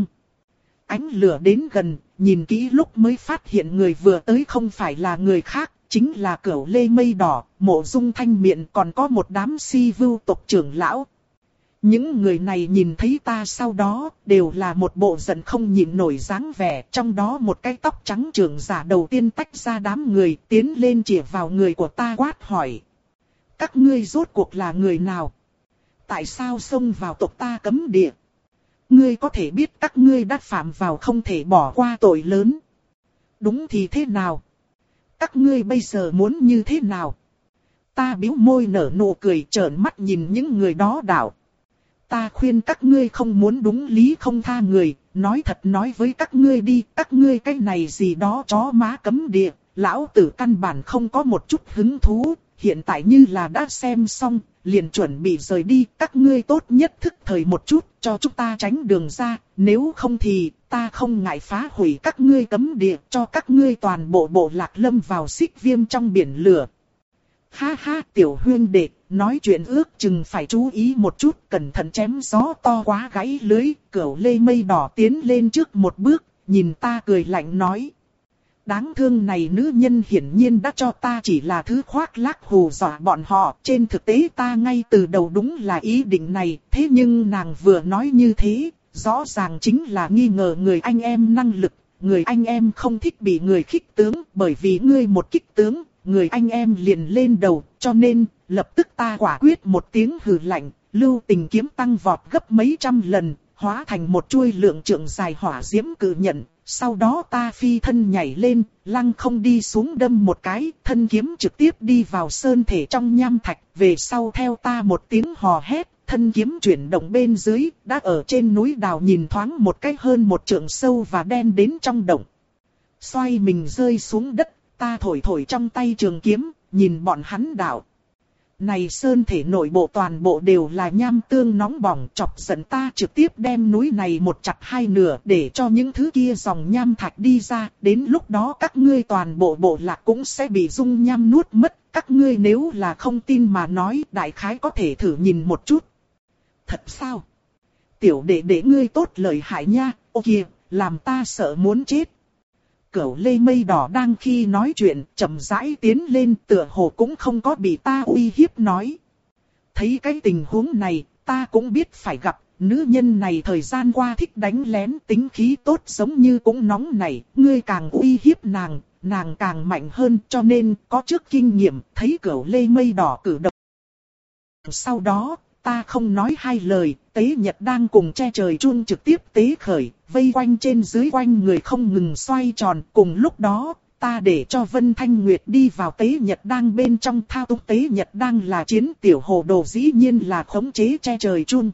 Ánh lửa đến gần, nhìn kỹ lúc mới phát hiện người vừa tới không phải là người khác, chính là Cửu Lê Mây Đỏ, Mộ Dung Thanh Miện, còn có một đám si vưu tộc trưởng lão. Những người này nhìn thấy ta sau đó, đều là một bộ giận không nhịn nổi dáng vẻ, trong đó một cái tóc trắng trưởng giả đầu tiên tách ra đám người, tiến lên chĩa vào người của ta quát hỏi. Các ngươi rốt cuộc là người nào? Tại sao xông vào tộc ta cấm địa? Ngươi có thể biết các ngươi đã phạm vào không thể bỏ qua tội lớn. Đúng thì thế nào? Các ngươi bây giờ muốn như thế nào? Ta bĩu môi nở nụ cười trợn mắt nhìn những người đó đảo. Ta khuyên các ngươi không muốn đúng lý không tha người, nói thật nói với các ngươi đi, các ngươi cái này gì đó chó má cấm địa, lão tử căn bản không có một chút hứng thú, hiện tại như là đã xem xong, liền chuẩn bị rời đi, các ngươi tốt nhất thức thời một chút, cho chúng ta tránh đường ra, nếu không thì, ta không ngại phá hủy các ngươi cấm địa, cho các ngươi toàn bộ bộ lạc lâm vào xích viêm trong biển lửa. Ha ha, tiểu huyên đệ, nói chuyện ước chừng phải chú ý một chút, cẩn thận chém gió to quá gãy lưới. Cửu Lê Mây Đỏ tiến lên trước một bước, nhìn ta cười lạnh nói. Đáng thương này nữ nhân hiển nhiên đã cho ta chỉ là thứ khoác lác hù dọa bọn họ. Trên thực tế ta ngay từ đầu đúng là ý định này, thế nhưng nàng vừa nói như thế, rõ ràng chính là nghi ngờ người anh em năng lực. Người anh em không thích bị người khích tướng, bởi vì ngươi một kích tướng, người anh em liền lên đầu, cho nên, lập tức ta quả quyết một tiếng hừ lạnh, lưu tình kiếm tăng vọt gấp mấy trăm lần, hóa thành một chuôi lượng trượng dài hỏa diễm cự nhận. Sau đó ta phi thân nhảy lên, lăng không đi xuống đâm một cái, thân kiếm trực tiếp đi vào sơn thể trong nham thạch, về sau theo ta một tiếng hò hét, thân kiếm chuyển động bên dưới, đã ở trên núi đào nhìn thoáng một cái hơn một trượng sâu và đen đến trong động. Xoay mình rơi xuống đất, ta thổi thổi trong tay trường kiếm, nhìn bọn hắn đảo. Này sơn thể nội bộ toàn bộ đều là nham tương nóng bỏng, chọc giận ta trực tiếp đem núi này một chặt hai nửa để cho những thứ kia dòng nham thạch đi ra, đến lúc đó các ngươi toàn bộ bộ lạc cũng sẽ bị dung nham nuốt mất, các ngươi nếu là không tin mà nói đại khái có thể thử nhìn một chút. Thật sao? Tiểu đệ đệ ngươi tốt lời hại nha, ô kìa, làm ta sợ muốn chết. Cửu lê mây đỏ đang khi nói chuyện, chậm rãi tiến lên tựa hồ cũng không có bị ta uy hiếp nói. Thấy cái tình huống này, ta cũng biết phải gặp, nữ nhân này thời gian qua thích đánh lén tính khí tốt giống như cũng nóng nảy, ngươi càng uy hiếp nàng, nàng càng mạnh hơn cho nên có trước kinh nghiệm, thấy cửu lê mây đỏ cử động. Sau đó, ta không nói hai lời, tế nhật đang cùng che trời chun trực tiếp tế khởi, vây quanh trên dưới quanh người không ngừng xoay tròn. Cùng lúc đó, ta để cho Vân Thanh Nguyệt đi vào tế nhật đang bên trong thao túng tế nhật đang là chiến tiểu hồ đồ dĩ nhiên là khống chế che trời chun.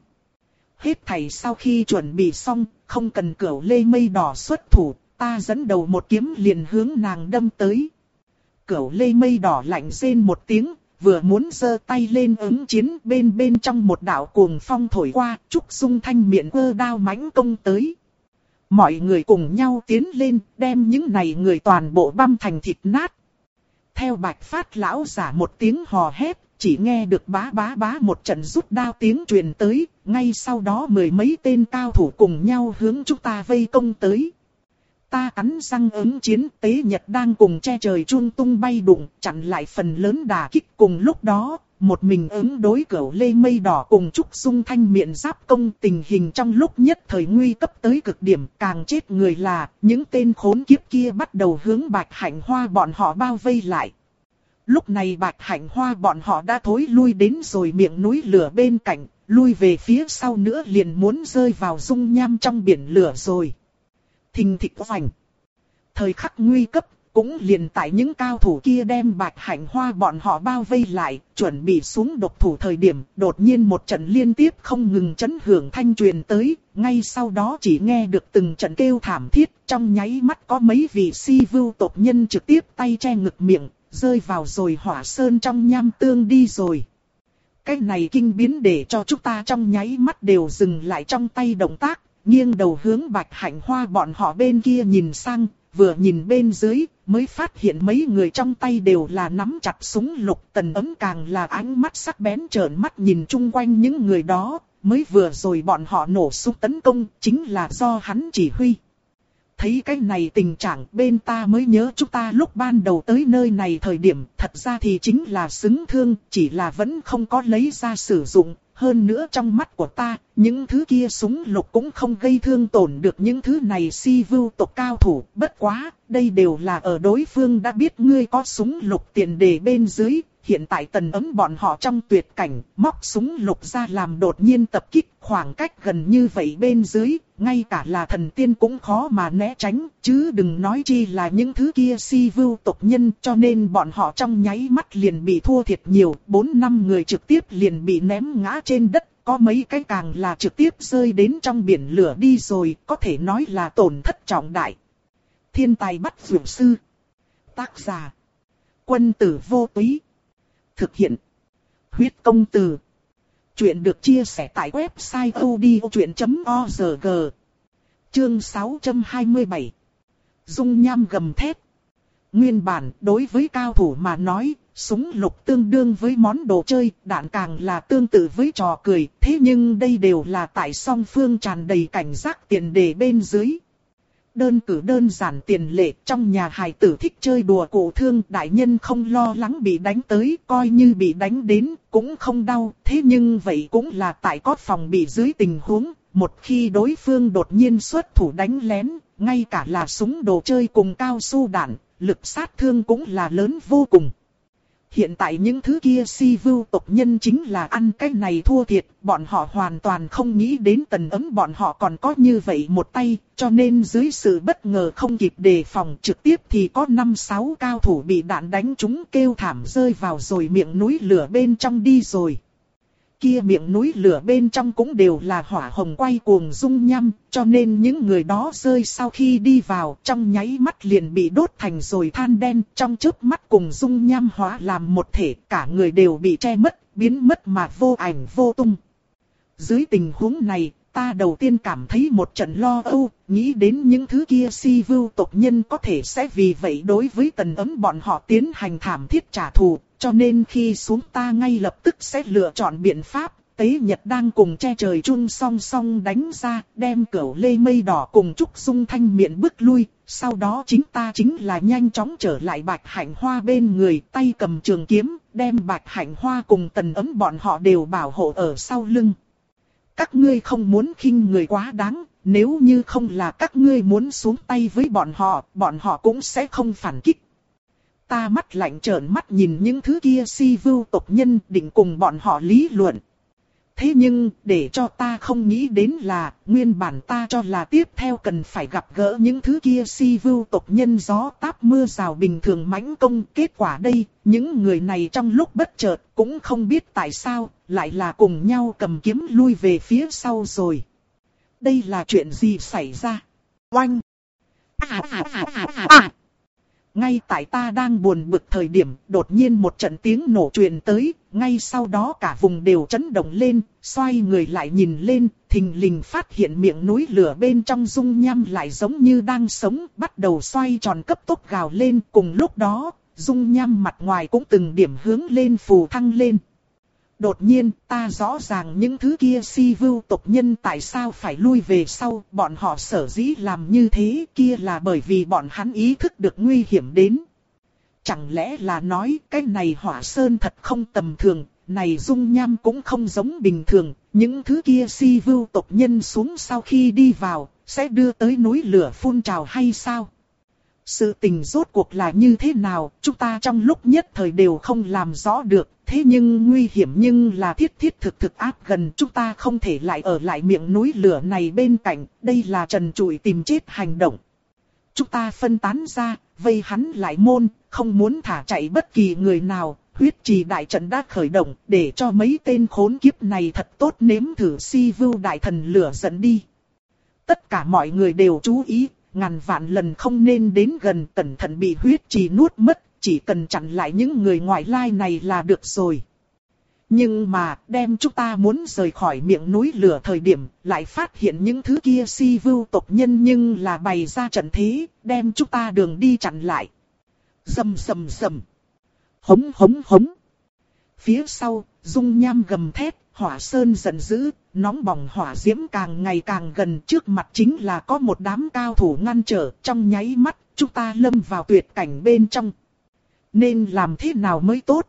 Hết thảy sau khi chuẩn bị xong, không cần cửu lê mây đỏ xuất thủ, ta dẫn đầu một kiếm liền hướng nàng đâm tới. Cửu lê mây đỏ lạnh rên một tiếng, vừa muốn giơ tay lên ứng chiến, bên bên trong một đạo cuồng phong thổi qua, Trúc Dung Thanh miệng cơ đao mãnh công tới. Mọi người cùng nhau tiến lên, đem những này người toàn bộ băm thành thịt nát. Theo Bạch Phát lão giả một tiếng hò hét, chỉ nghe được bá bá bá một trận rút đao tiếng truyền tới, ngay sau đó mười mấy tên cao thủ cùng nhau hướng chúng ta vây công tới. Ta cắn răng ứng chiến, tế nhật đang cùng che trời chun tung bay đụng, chặn lại phần lớn đả kích. Cùng lúc đó, một mình ứng đối cửu lê mây đỏ cùng Trúc Dung Thanh miệng giáp công, tình hình trong lúc nhất thời nguy cấp tới cực điểm. Càng chết người là, những tên khốn kiếp kia bắt đầu hướng Bạch Hạnh Hoa bọn họ bao vây lại. Lúc này Bạch Hạnh Hoa bọn họ đã thối lui đến rồi miệng núi lửa bên cạnh, lui về phía sau nữa liền muốn rơi vào dung nham trong biển lửa rồi. Thình thịch vành. Thời khắc nguy cấp, cũng liền tại những cao thủ kia đem Bạch Hạnh Hoa bọn họ bao vây lại, chuẩn bị xuống độc thủ thời điểm, đột nhiên một trận liên tiếp không ngừng chấn hưởng thanh truyền tới, ngay sau đó chỉ nghe được từng trận kêu thảm thiết, trong nháy mắt có mấy vị si vưu tộc nhân trực tiếp tay che ngực miệng, rơi vào rồi hỏa sơn trong nham tương đi rồi. Cái này kinh biến để cho chúng ta trong nháy mắt đều dừng lại trong tay động tác, nghiêng đầu hướng Bạch Hạnh Hoa bọn họ bên kia nhìn sang, vừa nhìn bên dưới, mới phát hiện mấy người trong tay đều là nắm chặt súng lục. Tần Ấm càng là ánh mắt sắc bén trợn mắt nhìn chung quanh những người đó, mới vừa rồi bọn họ nổ súng tấn công, chính là do hắn chỉ huy. Thấy cái này tình trạng bên ta mới nhớ chúng ta lúc ban đầu tới nơi này thời điểm, thật ra thì chính là xứng thương, chỉ là vẫn không có lấy ra sử dụng. Hơn nữa trong mắt của ta, những thứ kia súng lục cũng không gây thương tổn được những thứ này si vưu tộc cao thủ. Bất quá, đây đều là ở đối phương đã biết ngươi có súng lục tiền đề bên dưới. Hiện tại Tần Ấm bọn họ trong tuyệt cảnh, móc súng lục ra làm đột nhiên tập kích, khoảng cách gần như vậy bên dưới, ngay cả là thần tiên cũng khó mà né tránh, chứ đừng nói chi là những thứ kia si vưu tộc nhân, cho nên bọn họ trong nháy mắt liền bị thua thiệt nhiều, bốn năm người trực tiếp liền bị ném ngã trên đất, có mấy cái càng là trực tiếp rơi đến trong biển lửa đi rồi, có thể nói là tổn thất trọng đại. Thiên tài bắt dược sư. Tác giả: Quân tử vô túy. Thực hiện: Huyết công từ. Chuyện được chia sẻ tại website odchuyện chấm org. Chương sáu trăm hai mươi bảy. Dung nham gầm thét. Nguyên bản, đối với cao thủ mà nói, súng lục tương đương với món đồ chơi, đạn càng là tương tự với trò cười. Thế nhưng đây đều là tại song phương tràn đầy cảnh giác tiền đề bên dưới. Đơn cử đơn giản tiền lệ, trong nhà hài tử thích chơi đùa cổ thương, đại nhân không lo lắng bị đánh tới, coi như bị đánh đến, cũng không đau. Thế nhưng vậy cũng là tại có phòng bị dưới tình huống, một khi đối phương đột nhiên xuất thủ đánh lén, ngay cả là súng đồ chơi cùng cao su đạn, lực sát thương cũng là lớn vô cùng. Hiện tại những thứ kia si vưu tộc nhân chính là ăn cái này thua thiệt, bọn họ hoàn toàn không nghĩ đến Tần Ấm bọn họ còn có như vậy một tay, cho nên dưới sự bất ngờ không kịp đề phòng trực tiếp thì có năm sáu cao thủ bị đạn đánh trúng kêu thảm rơi vào rồi miệng núi lửa bên trong đi rồi. kia miệng núi lửa bên trong cũng đều là hỏa hồng quay cuồng dung nham, cho nên những người đó rơi sau khi đi vào trong nháy mắt liền bị đốt thành rồi than đen, trong chớp mắt cùng dung nham hóa làm một thể, cả người đều bị che mất, biến mất mà vô ảnh vô tung. Dưới tình huống này, ta đầu tiên cảm thấy một trận lo âu, nghĩ đến những thứ kia si vưu tộc nhân có thể sẽ vì vậy đối với Tần Ấm bọn họ tiến hành thảm thiết trả thù, cho nên khi xuống ta ngay lập tức sẽ lựa chọn biện pháp. Tế Nhật đang cùng che trời chung song song đánh ra, đem Cửu Lê Mây Đỏ cùng Trúc Dung Thanh miệng bước lui, sau đó chính ta chính là nhanh chóng trở lại Bạch Hạnh Hoa bên người, tay cầm trường kiếm, đem Bạch Hạnh Hoa cùng Tần Ấm bọn họ đều bảo hộ ở sau lưng. Các ngươi không muốn khinh người quá đáng, nếu như không là các ngươi muốn xuống tay với bọn họ, bọn họ cũng sẽ không phản kích. Ta mắt lạnh trợn mắt nhìn những thứ kia si vưu tộc nhân định cùng bọn họ lý luận. Thế nhưng, để cho ta không nghĩ đến là, nguyên bản ta cho là tiếp theo cần phải gặp gỡ những thứ kia si vưu tộc nhân gió táp mưa rào bình thường mãnh công. Kết quả đây, những người này trong lúc bất chợt, cũng không biết tại sao, lại là cùng nhau cầm kiếm lui về phía sau rồi. Đây là chuyện gì xảy ra? Oanh! À à à à à à! Ngay tại ta đang buồn bực thời điểm, đột nhiên một trận tiếng nổ truyền tới, ngay sau đó cả vùng đều chấn động lên, xoay người lại nhìn lên, thình lình phát hiện miệng núi lửa bên trong dung nham lại giống như đang sống, bắt đầu xoay tròn cấp tốc gào lên, cùng lúc đó, dung nham mặt ngoài cũng từng điểm hướng lên phù thăng lên. Đột nhiên, ta rõ ràng những thứ kia si vưu tộc nhân tại sao phải lui về sau, bọn họ sở dĩ làm như thế kia là bởi vì bọn hắn ý thức được nguy hiểm đến. Chẳng lẽ là nói cái này hỏa sơn thật không tầm thường, này dung nham cũng không giống bình thường, những thứ kia si vưu tộc nhân xuống sau khi đi vào, sẽ đưa tới núi lửa phun trào hay sao? Sự tình rốt cuộc là như thế nào, chúng ta trong lúc nhất thời đều không làm rõ được, thế nhưng nguy hiểm nhưng là thiết thiết thực thực áp gần, chúng ta không thể lại ở lại miệng núi lửa này bên cạnh, đây là trần trụi tìm chết hành động. Chúng ta phân tán ra, vây hắn lại môn, không muốn thả chạy bất kỳ người nào, huyết trì đại trận đã khởi động, để cho mấy tên khốn kiếp này thật tốt nếm thử si vưu đại thần lửa dẫn đi. Tất cả mọi người đều chú ý. Ngàn vạn lần không nên đến gần, cẩn thận bị huyết trì nuốt mất, chỉ cần chặn lại những người ngoại lai này là được rồi. Nhưng mà, đem chúng ta muốn rời khỏi miệng núi lửa thời điểm, lại phát hiện những thứ kia si vưu tộc nhân nhưng là bày ra trận thế, đem chúng ta đường đi chặn lại. Rầm rầm rầm. Hống hống hống. Phía sau, dung nham gầm thét, hỏa sơn giận dữ, nóng bỏng hỏa diễm càng ngày càng gần, trước mặt chính là có một đám cao thủ ngăn trở, trong nháy mắt, chúng ta lâm vào tuyệt cảnh bên trong. Nên làm thế nào mới tốt?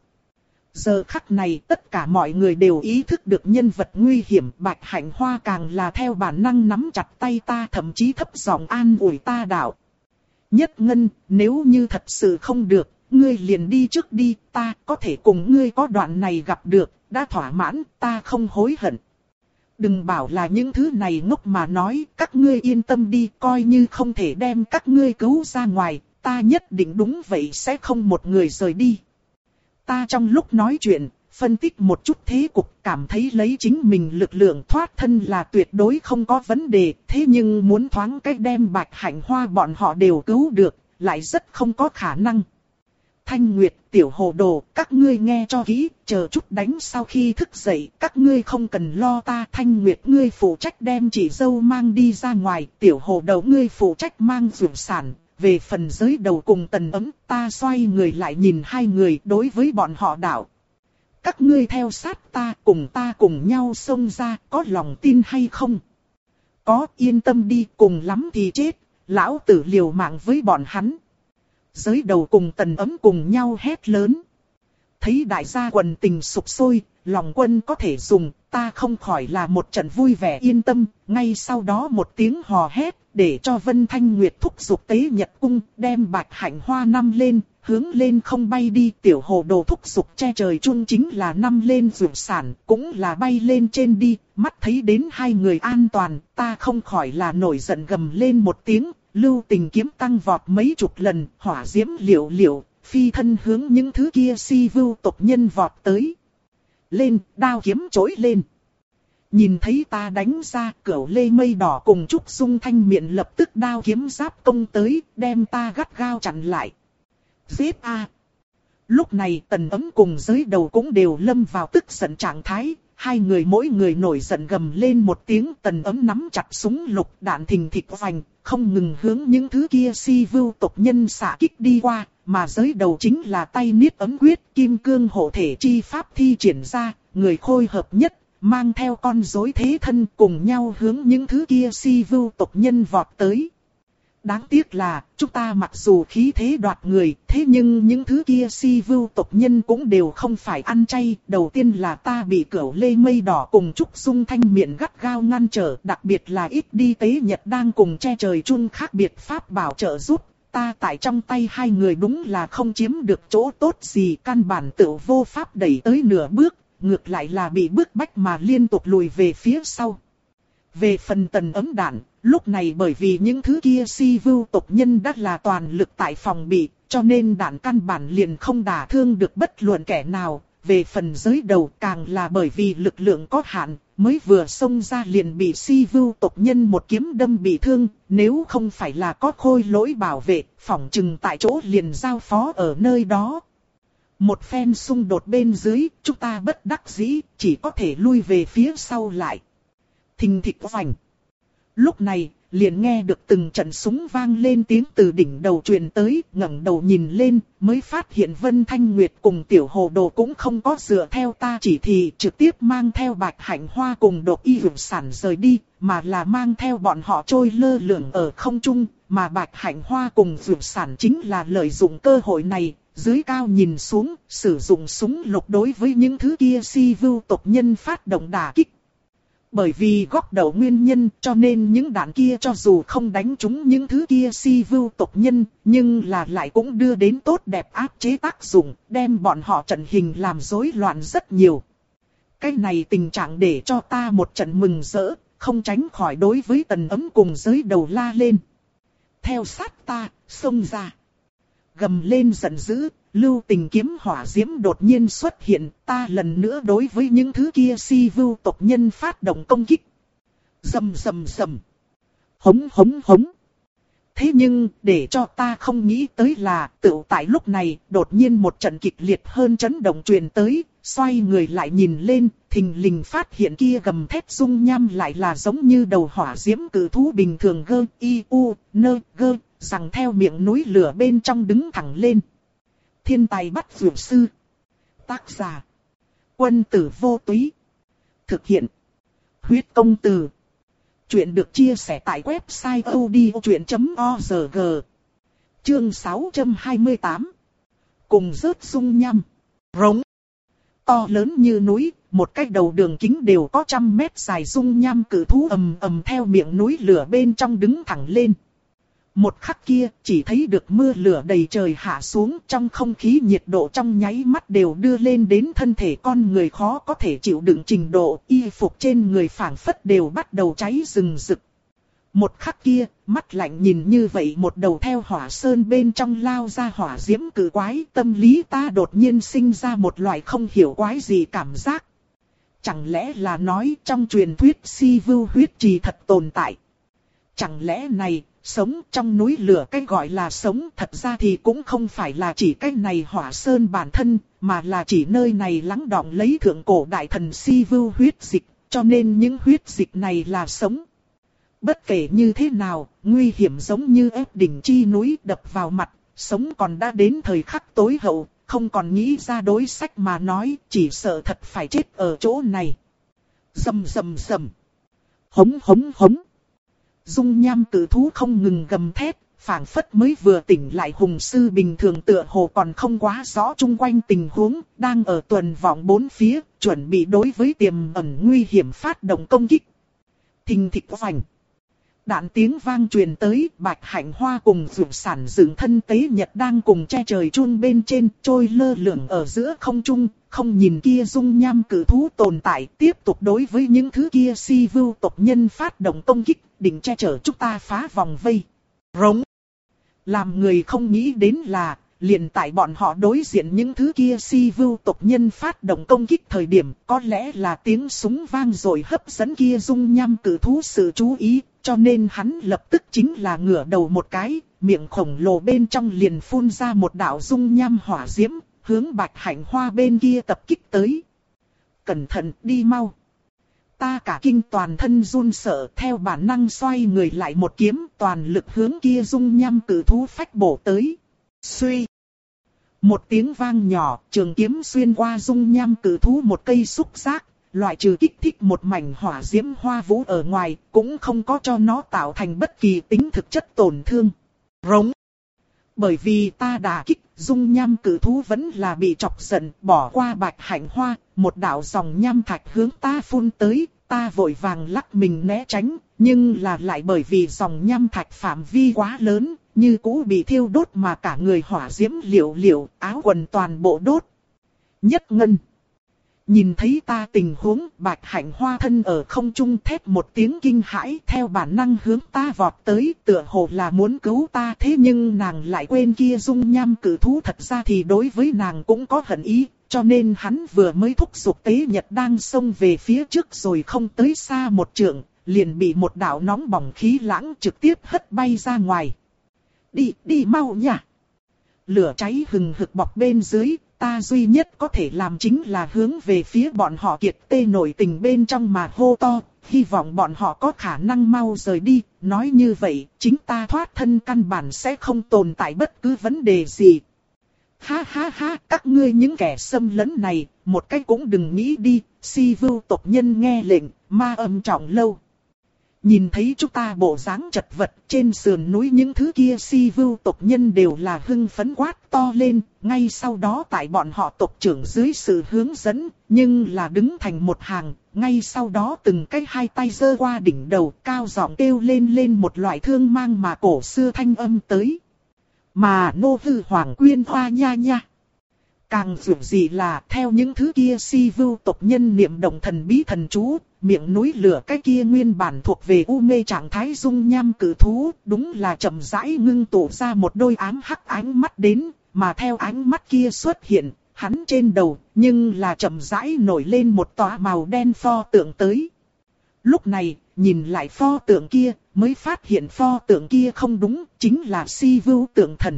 Giờ khắc này tất cả mọi người đều ý thức được nhân vật nguy hiểm, Bạch Hạnh Hoa càng là theo bản năng nắm chặt tay ta, thậm chí thấp giọng an ủi ta đạo. Nhất Ngân, nếu như thật sự không được, ngươi liền đi trước đi, ta có thể cùng ngươi có đoạn này gặp được, đã thỏa mãn, ta không hối hận. Đừng bảo là những thứ này ngốc mà nói, các ngươi yên tâm đi, coi như không thể đem các ngươi cứu ra ngoài, ta nhất định đúng vậy sẽ không một người rời đi. Ta trong lúc nói chuyện, phân tích một chút thế cục, cảm thấy lấy chính mình lực lượng thoát thân là tuyệt đối không có vấn đề, thế nhưng muốn thoáng cách đem Bạch Hạnh Hoa bọn họ đều cứu được, lại rất không có khả năng. Thanh Nguyệt, Tiểu Hồ Đồ, các ngươi nghe cho kỹ, chờ chút đánh sau khi thức dậy, các ngươi không cần lo ta. Thanh Nguyệt ngươi phụ trách đem chị dâu mang đi ra ngoài, Tiểu Hồ Đồ ngươi phụ trách mang dụng sản. Về phần giới đầu cùng Tần Ấm, ta xoay người lại nhìn hai người đối với bọn họ đạo. Các ngươi theo sát ta, cùng ta cùng nhau xông ra, có lòng tin hay không? Có, yên tâm đi, cùng lắm thì chết, lão tử liều mạng với bọn hắn. Giới đầu cùng Tần Ấm cùng nhau hét lớn. Thấy đại gia quần tình sục sôi, lòng quân có thể dùng, ta không khỏi là một trận vui vẻ yên tâm. Ngay sau đó một tiếng hò hét, để cho Vân Thanh Nguyệt thúc giục Tế Nhật Cung, đem Bạch Hạnh Hoa năm lên, hướng lên không bay đi. Tiểu Hồ Đồ thúc giục che trời chung chính là năm lên dụng sản, cũng là bay lên trên đi. Mắt thấy đến hai người an toàn, ta không khỏi là nổi giận gầm lên một tiếng. Lưu Tình kiếm tăng vọt mấy chục lần, hỏa diễm liệu liệu, phi thân hướng những thứ kia si vưu tộc nhân vọt tới. lên, đao kiếm trỗi lên. Nhìn thấy ta đánh ra, Cửu Lê Mây Đỏ cùng Trúc Dung Thanh Miện lập tức đao kiếm giáp công tới, đem ta gắt gao chặn lại. Giết a! Lúc này Tần Ấm cùng Giới Đầu cũng đều lâm vào tức giận trạng thái, hai người mỗi người nổi giận gầm lên một tiếng. Tần Ấm nắm chặt súng lục, đạn thình thịch vành, không ngừng hướng những thứ kia si vưu tộc nhân xạ kích đi qua, mà Giới Đầu chính là tay niết ấm quyết, kim cương hộ thể chi pháp thi triển ra, người khôi hợp nhất, mang theo con rối thế thân cùng nhau hướng những thứ kia si vưu tộc nhân vọt tới. Đáng tiếc là, chúng ta mặc dù khí thế đoạt người, thế nhưng những thứ kia si vưu tộc nhân cũng đều không phải ăn chay. Đầu tiên là ta bị Cửu Lê Mây Đỏ cùng Trúc Dung Thanh Miện gắt gao ngăn trở, đặc biệt là ít đi tế Nhật đang cùng che trời chun khác biệt pháp bảo trợ giúp. Ta tại trong tay hai người đúng là không chiếm được chỗ tốt gì, căn bản tự vô pháp đẩy tới nửa bước, ngược lại là bị bức bách mà liên tục lùi về phía sau. Về phần Tần Ấm đạn, lúc này bởi vì những thứ kia si vưu tộc nhân đã là toàn lực tại phòng bị, cho nên đạn căn bản liền không đả thương được bất luận kẻ nào. Về phần Giới Đầu càng là bởi vì lực lượng có hạn, mới vừa xông ra liền bị si vưu tộc nhân một kiếm đâm bị thương. Nếu không phải là có khôi lỗi bảo vệ, phỏng chừng tại chỗ liền giao phó ở nơi đó. Một phen xung đột bên dưới, chúng ta bất đắc dĩ, chỉ có thể lui về phía sau lại. Thình thịch vành. Lúc này, liền nghe được từng trận súng vang lên tiếng từ đỉnh đầu truyền tới, ngẩng đầu nhìn lên, mới phát hiện Vân Thanh Nguyệt cùng Tiểu Hồ Đồ cũng không có dựa theo ta chỉ thị trực tiếp mang theo Bạch Hạnh Hoa cùng Độc Y Hưởng Sản rời đi, mà là mang theo bọn họ trôi lơ lửng ở không trung, mà Bạch Hạnh Hoa cùng Hưởng Sản chính là lợi dụng cơ hội này, dưới cao nhìn xuống, sử dụng súng lục đối với những thứ kia si vưu tộc nhân phát động đả kích. Bởi vì góc đầu nguyên nhân cho nên những đạn kia cho dù không đánh trúng những thứ kia si vưu tộc nhân, nhưng là lại cũng đưa đến tốt đẹp áp chế tác dụng, đem bọn họ trận hình làm rối loạn rất nhiều. Cái này tình trạng để cho ta một trận mừng rỡ, không tránh khỏi đối với Tần Ấm cùng Giới Đầu la lên. Theo sát ta, xông ra. Gầm lên giận dữ, lưu tình kiếm hỏa diễm đột nhiên xuất hiện, ta lần nữa đối với những thứ kia si vưu tộc nhân phát động công kích. Rầm rầm rầm. Hống hống hống. Thế nhưng, để cho ta không nghĩ tới là, tựu tại lúc này, đột nhiên một trận kịch liệt hơn chấn động truyền tới, xoay người lại nhìn lên, thình lình phát hiện kia gầm thét dung nham lại là giống như đầu hỏa diễm cử thú bình thường gơ, y, u, nơ, gơ, rằng theo miệng núi lửa bên trong đứng thẳng lên. Thiên tài bắt dược sư. Tác giả. Quân tử vô túy. Thực hiện. Huyết công từ. Chuyện được chia sẻ tại website odchuyện chấm org. Chương sáu trăm hai mươi tám. Cùng rớt dung nham. Rống. To lớn như núi, một cái đầu đường kính đều có trăm mét dài dung nham cử thú ầm ầm theo miệng núi lửa bên trong đứng thẳng lên. Một khắc kia, chỉ thấy được mưa lửa đầy trời hạ xuống, trong không khí nhiệt độ trong nháy mắt đều đưa lên đến thân thể con người khó có thể chịu đựng trình độ, y phục trên người phảng phất đều bắt đầu cháy rừng rực. Một khắc kia, mắt lạnh nhìn như vậy một đầu theo hỏa sơn bên trong lao ra hỏa diễm cử quái, tâm lý ta đột nhiên sinh ra một loại không hiểu quái gì cảm giác. Chẳng lẽ là nói trong truyền thuyết si vưu huyết trì thật tồn tại? Chẳng lẽ này... Sống trong núi lửa cái gọi là sống thật ra thì cũng không phải là chỉ cái này hỏa sơn bản thân, mà là chỉ nơi này lắng đọng lấy thượng cổ đại thần si vưu huyết dịch, cho nên những huyết dịch này là sống. Bất kể như thế nào, nguy hiểm giống như ép đỉnh chi núi đập vào mặt, sống còn đã đến thời khắc tối hậu, không còn nghĩ ra đối sách mà nói, chỉ sợ thật phải chết ở chỗ này. Rầm rầm rầm. Hống hống hống. Dung nham cử thú không ngừng gầm thét, phảng phất mới vừa tỉnh lại hùng sư bình thường tựa hồ còn không quá rõ chung quanh tình huống, đang ở tuần vọng bốn phía, chuẩn bị đối với tiềm ẩn nguy hiểm phát động công kích. Thình thịch vành. Đạn tiếng vang truyền tới, Bạch Hạnh Hoa cùng Dược Sản dựng thân tế nhật đang cùng che trời chun bên trên, trôi lơ lửng ở giữa không trung, không nhìn kia dung nham cử thú tồn tại, tiếp tục đối với những thứ kia si vưu tộc nhân phát động công kích, định che chở chúng ta phá vòng vây. Rống. Làm người không nghĩ đến là, liền tại bọn họ đối diện những thứ kia si vưu tộc nhân phát động công kích thời điểm, có lẽ là tiếng súng vang rồi hấp dẫn kia dung nham cử thú sự chú ý, cho nên hắn lập tức chính là ngửa đầu một cái, miệng khổng lồ bên trong liền phun ra một đạo dung nham hỏa diễm, hướng Bạch Hạnh Hoa bên kia tập kích tới. Cẩn thận, đi mau. Ta cả kinh toàn thân run sợ, theo bản năng xoay người lại một kiếm, toàn lực hướng kia dung nham cử thú phách bổ tới. Suy. Một tiếng vang nhỏ, trường kiếm xuyên qua dung nham cử thú một cây xúc giác, loại trừ kích thích một mảnh hỏa diễm hoa vũ ở ngoài, cũng không có cho nó tạo thành bất kỳ tính thực chất tổn thương. Rống. Bởi vì ta đả kích, dung nham cử thú vẫn là bị chọc giận, bỏ qua Bạch Hạnh Hoa, một đạo dòng nham thạch hướng ta phun tới, ta vội vàng lắc mình né tránh, nhưng là lại bởi vì dòng nham thạch phạm vi quá lớn, như cũ bị thiêu đốt mà cả người hỏa diễm liều liều, áo quần toàn bộ đốt. Nhất Ngân. Nhìn thấy ta tình huống, Bạch Hạnh Hoa thân ở không trung thét một tiếng kinh hãi, theo bản năng hướng ta vọt tới, tựa hồ là muốn cứu ta, thế nhưng nàng lại quên kia dung nham cử thú thật ra thì đối với nàng cũng có hận ý, cho nên hắn vừa mới thúc giục Tế Nhật đang xông về phía trước rồi không tới xa một trượng, liền bị một đạo nóng bỏng khí lãng trực tiếp hất bay ra ngoài. Đi, đi mau nha! Lửa cháy hừng hực bọc bên dưới, ta duy nhất có thể làm chính là hướng về phía bọn họ kiệt tê nổi tình bên trong mà hô to, hy vọng bọn họ có khả năng mau rời đi, nói như vậy, chính ta thoát thân căn bản sẽ không tồn tại bất cứ vấn đề gì. Ha ha ha, các ngươi những kẻ xâm lấn này, một cách cũng đừng nghĩ đi, si vưu tộc nhân nghe lệnh, ma âm trọng lâu. Nhìn thấy chúng ta bộ dáng chật vật trên sườn núi những thứ kia si vưu tộc nhân đều là hưng phấn quát to lên, ngay sau đó tại bọn họ tộc trưởng dưới sự hướng dẫn, nhưng là đứng thành một hàng, ngay sau đó từng cái hai tay giơ qua đỉnh đầu cao giọng kêu lên lên một loại thương mang mà cổ xưa thanh âm tới. Mà nô hư hoàng quyên hoa nha nha. Càng dù gì là theo những thứ kia si vưu tộc nhân niệm động thần bí thần chú, miệng núi lửa cái kia nguyên bản thuộc về u mê trạng thái dung nham cử thú, đúng là chậm rãi ngưng tụ ra một đôi ám hắc ánh mắt đến, mà theo ánh mắt kia xuất hiện, hắn trên đầu, nhưng là chậm rãi nổi lên một tòa màu đen pho tượng tới. Lúc này, nhìn lại pho tượng kia, mới phát hiện pho tượng kia không đúng, chính là si vưu tượng thần.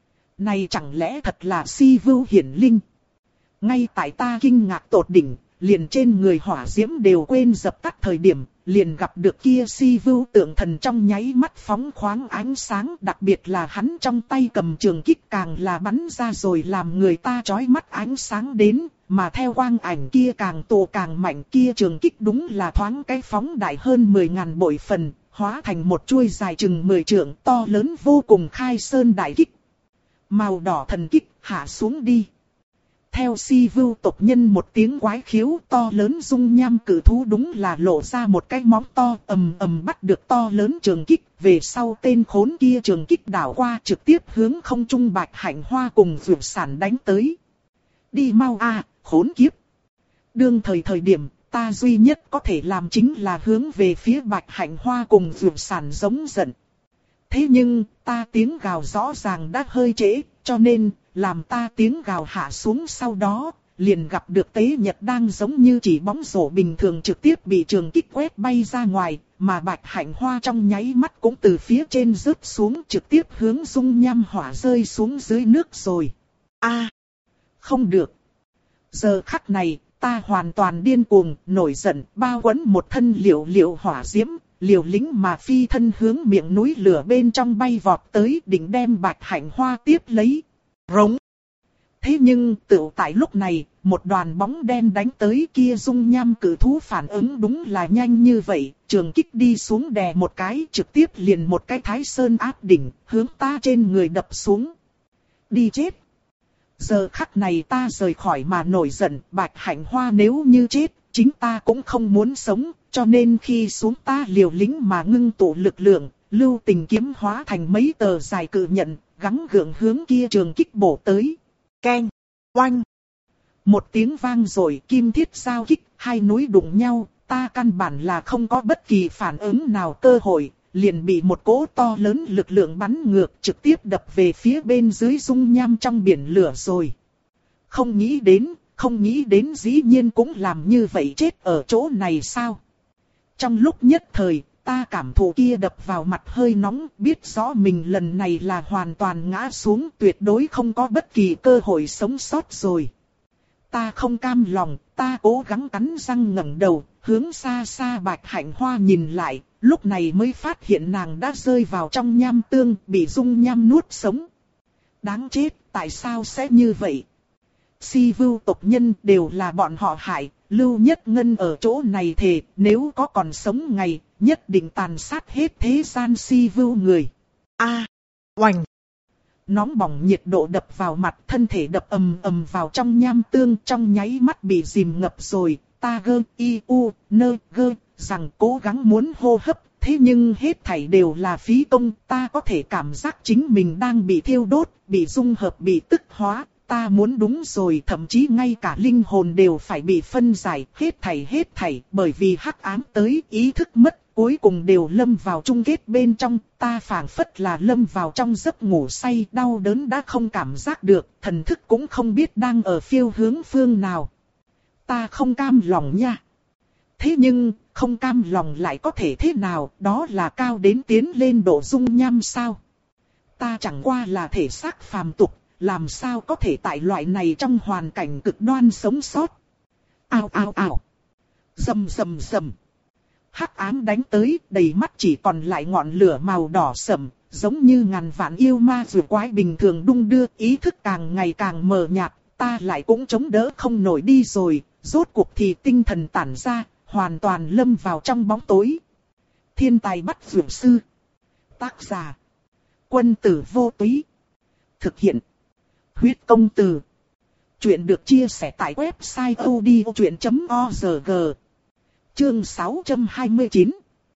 Này chẳng lẽ thật là si vưu hiển linh? Ngay tại ta kinh ngạc tột đỉnh, liền trên người hỏa diễm đều quên dập tắt thời điểm, liền gặp được kia si vưu tượng thần trong nháy mắt phóng khoáng ánh sáng, đặc biệt là hắn trong tay cầm trường kích càng là bắn ra rồi làm người ta chói mắt ánh sáng đến, mà theo quang ảnh kia càng tổ càng mạnh, kia trường kích đúng là thoáng cái phóng đại hơn mười ngàn bội phần, hóa thành một chuôi dài chừng mười trượng to lớn vô cùng khai sơn đại kích. Màu đỏ thần kích hạ xuống đi. Theo si vưu tộc nhân một tiếng quái khiếu, to lớn dung nham cử thú đúng là lộ ra một cái móng to ầm ầm bắt được to lớn trường kích. Về sau tên khốn kia trường kích đảo qua trực tiếp hướng không trung Bạch Hạnh Hoa cùng Dược Sản đánh tới. Đi mau a, khốn kiếp. Đương thời thời điểm, ta duy nhất có thể làm chính là hướng về phía Bạch Hạnh Hoa cùng Dược Sản giống giận. Thế nhưng, ta tiếng gào rõ ràng đã hơi trễ, cho nên, làm ta tiếng gào hạ xuống sau đó, liền gặp được Tế Nhật đang giống như chỉ bóng rổ bình thường trực tiếp bị trường kích quét bay ra ngoài, mà Bạch Hạnh Hoa trong nháy mắt cũng từ phía trên rớt xuống trực tiếp hướng dung nham hỏa rơi xuống dưới nước rồi. A, không được. Giờ khắc này, ta hoàn toàn điên cuồng, nổi giận, bao quấn một thân liều liều hỏa diễm. Liều lính mà phi thân hướng miệng núi lửa bên trong bay vọt tới định đem Bạch Hạnh Hoa tiếp lấy. Rống. Thế nhưng tựu tại lúc này, một đoàn bóng đen đánh tới kia dung nham cử thú phản ứng đúng là nhanh như vậy. Trường kích đi xuống đè một cái trực tiếp liền một cái thái sơn áp đỉnh hướng ta trên người đập xuống. Đi chết. Giờ khắc này ta rời khỏi mà nổi giận, Bạch Hạnh Hoa nếu như chết, chính ta cũng không muốn sống. Cho nên khi xuống ta liều lính mà ngưng tụ lực lượng, lưu tình kiếm hóa thành mấy tờ dài cự nhận, gắng gượng hướng kia trường kích bổ tới. Keng, oanh. Một tiếng vang rồi kim thiết giao kích, hai núi đụng nhau, ta căn bản là không có bất kỳ phản ứng nào cơ hội, liền bị một cỗ to lớn lực lượng bắn ngược trực tiếp đập về phía bên dưới dung nham trong biển lửa rồi. Không nghĩ đến, không nghĩ đến dĩ nhiên cũng làm như vậy chết ở chỗ này sao? Trong lúc nhất thời, ta cảm thụ kia đập vào mặt hơi nóng, biết rõ mình lần này là hoàn toàn ngã xuống, tuyệt đối không có bất kỳ cơ hội sống sót rồi. Ta không cam lòng, ta cố gắng cắn răng ngẩng đầu, hướng xa xa Bạch Hạnh Hoa nhìn lại, lúc này mới phát hiện nàng đã rơi vào trong nham tương, bị dung nham nuốt sống. Đáng chết, tại sao sẽ như vậy? Si Vưu tộc nhân đều là bọn họ hại, Lưu Nhất Ngân ở chỗ này thề, nếu có còn sống ngày, nhất định tàn sát hết thế gian Si Vưu người. A, oành! Nóng bỏng nhiệt độ đập vào mặt, thân thể đập ầm ầm vào trong nham tương, trong nháy mắt bị dìm ngập rồi. Ta gơ, y, u, nơ, gơ, rằng cố gắng muốn hô hấp, thế nhưng hết thảy đều là phí công. Ta có thể cảm giác chính mình đang bị thiêu đốt, bị dung hợp, bị tức hóa. Ta muốn đúng rồi, thậm chí ngay cả linh hồn đều phải bị phân giải, hết thảy hết thảy, bởi vì hắc ám tới, ý thức mất. Cuối cùng đều lâm vào chung kết bên trong, ta phảng phất là lâm vào trong giấc ngủ say, đau đớn đã không cảm giác được, thần thức cũng không biết đang ở phiêu hướng phương nào. Ta không cam lòng nha. Thế nhưng, không cam lòng lại có thể thế nào, đó là cao đến tiến lên độ dung nham sao? Ta chẳng qua là thể xác phàm tục, làm sao có thể tại loại này trong hoàn cảnh cực đoan sống sót? Ao ao ao. Rầm rầm rầm. Hắc ám đánh tới, đầy mắt chỉ còn lại ngọn lửa màu đỏ sẫm, giống như ngàn vạn yêu ma rùa quái bình thường đung đưa, ý thức càng ngày càng mờ nhạt, ta lại cũng chống đỡ không nổi đi rồi, rốt cuộc thì tinh thần tản ra, hoàn toàn lâm vào trong bóng tối. Thiên tài bắt dược sư. Tác giả: Quân tử vô túy. Thực hiện: Huyết công từ. Chuyện được chia sẻ tại website odchuyện chấm org. Chương sáu trăm hai mươi chín.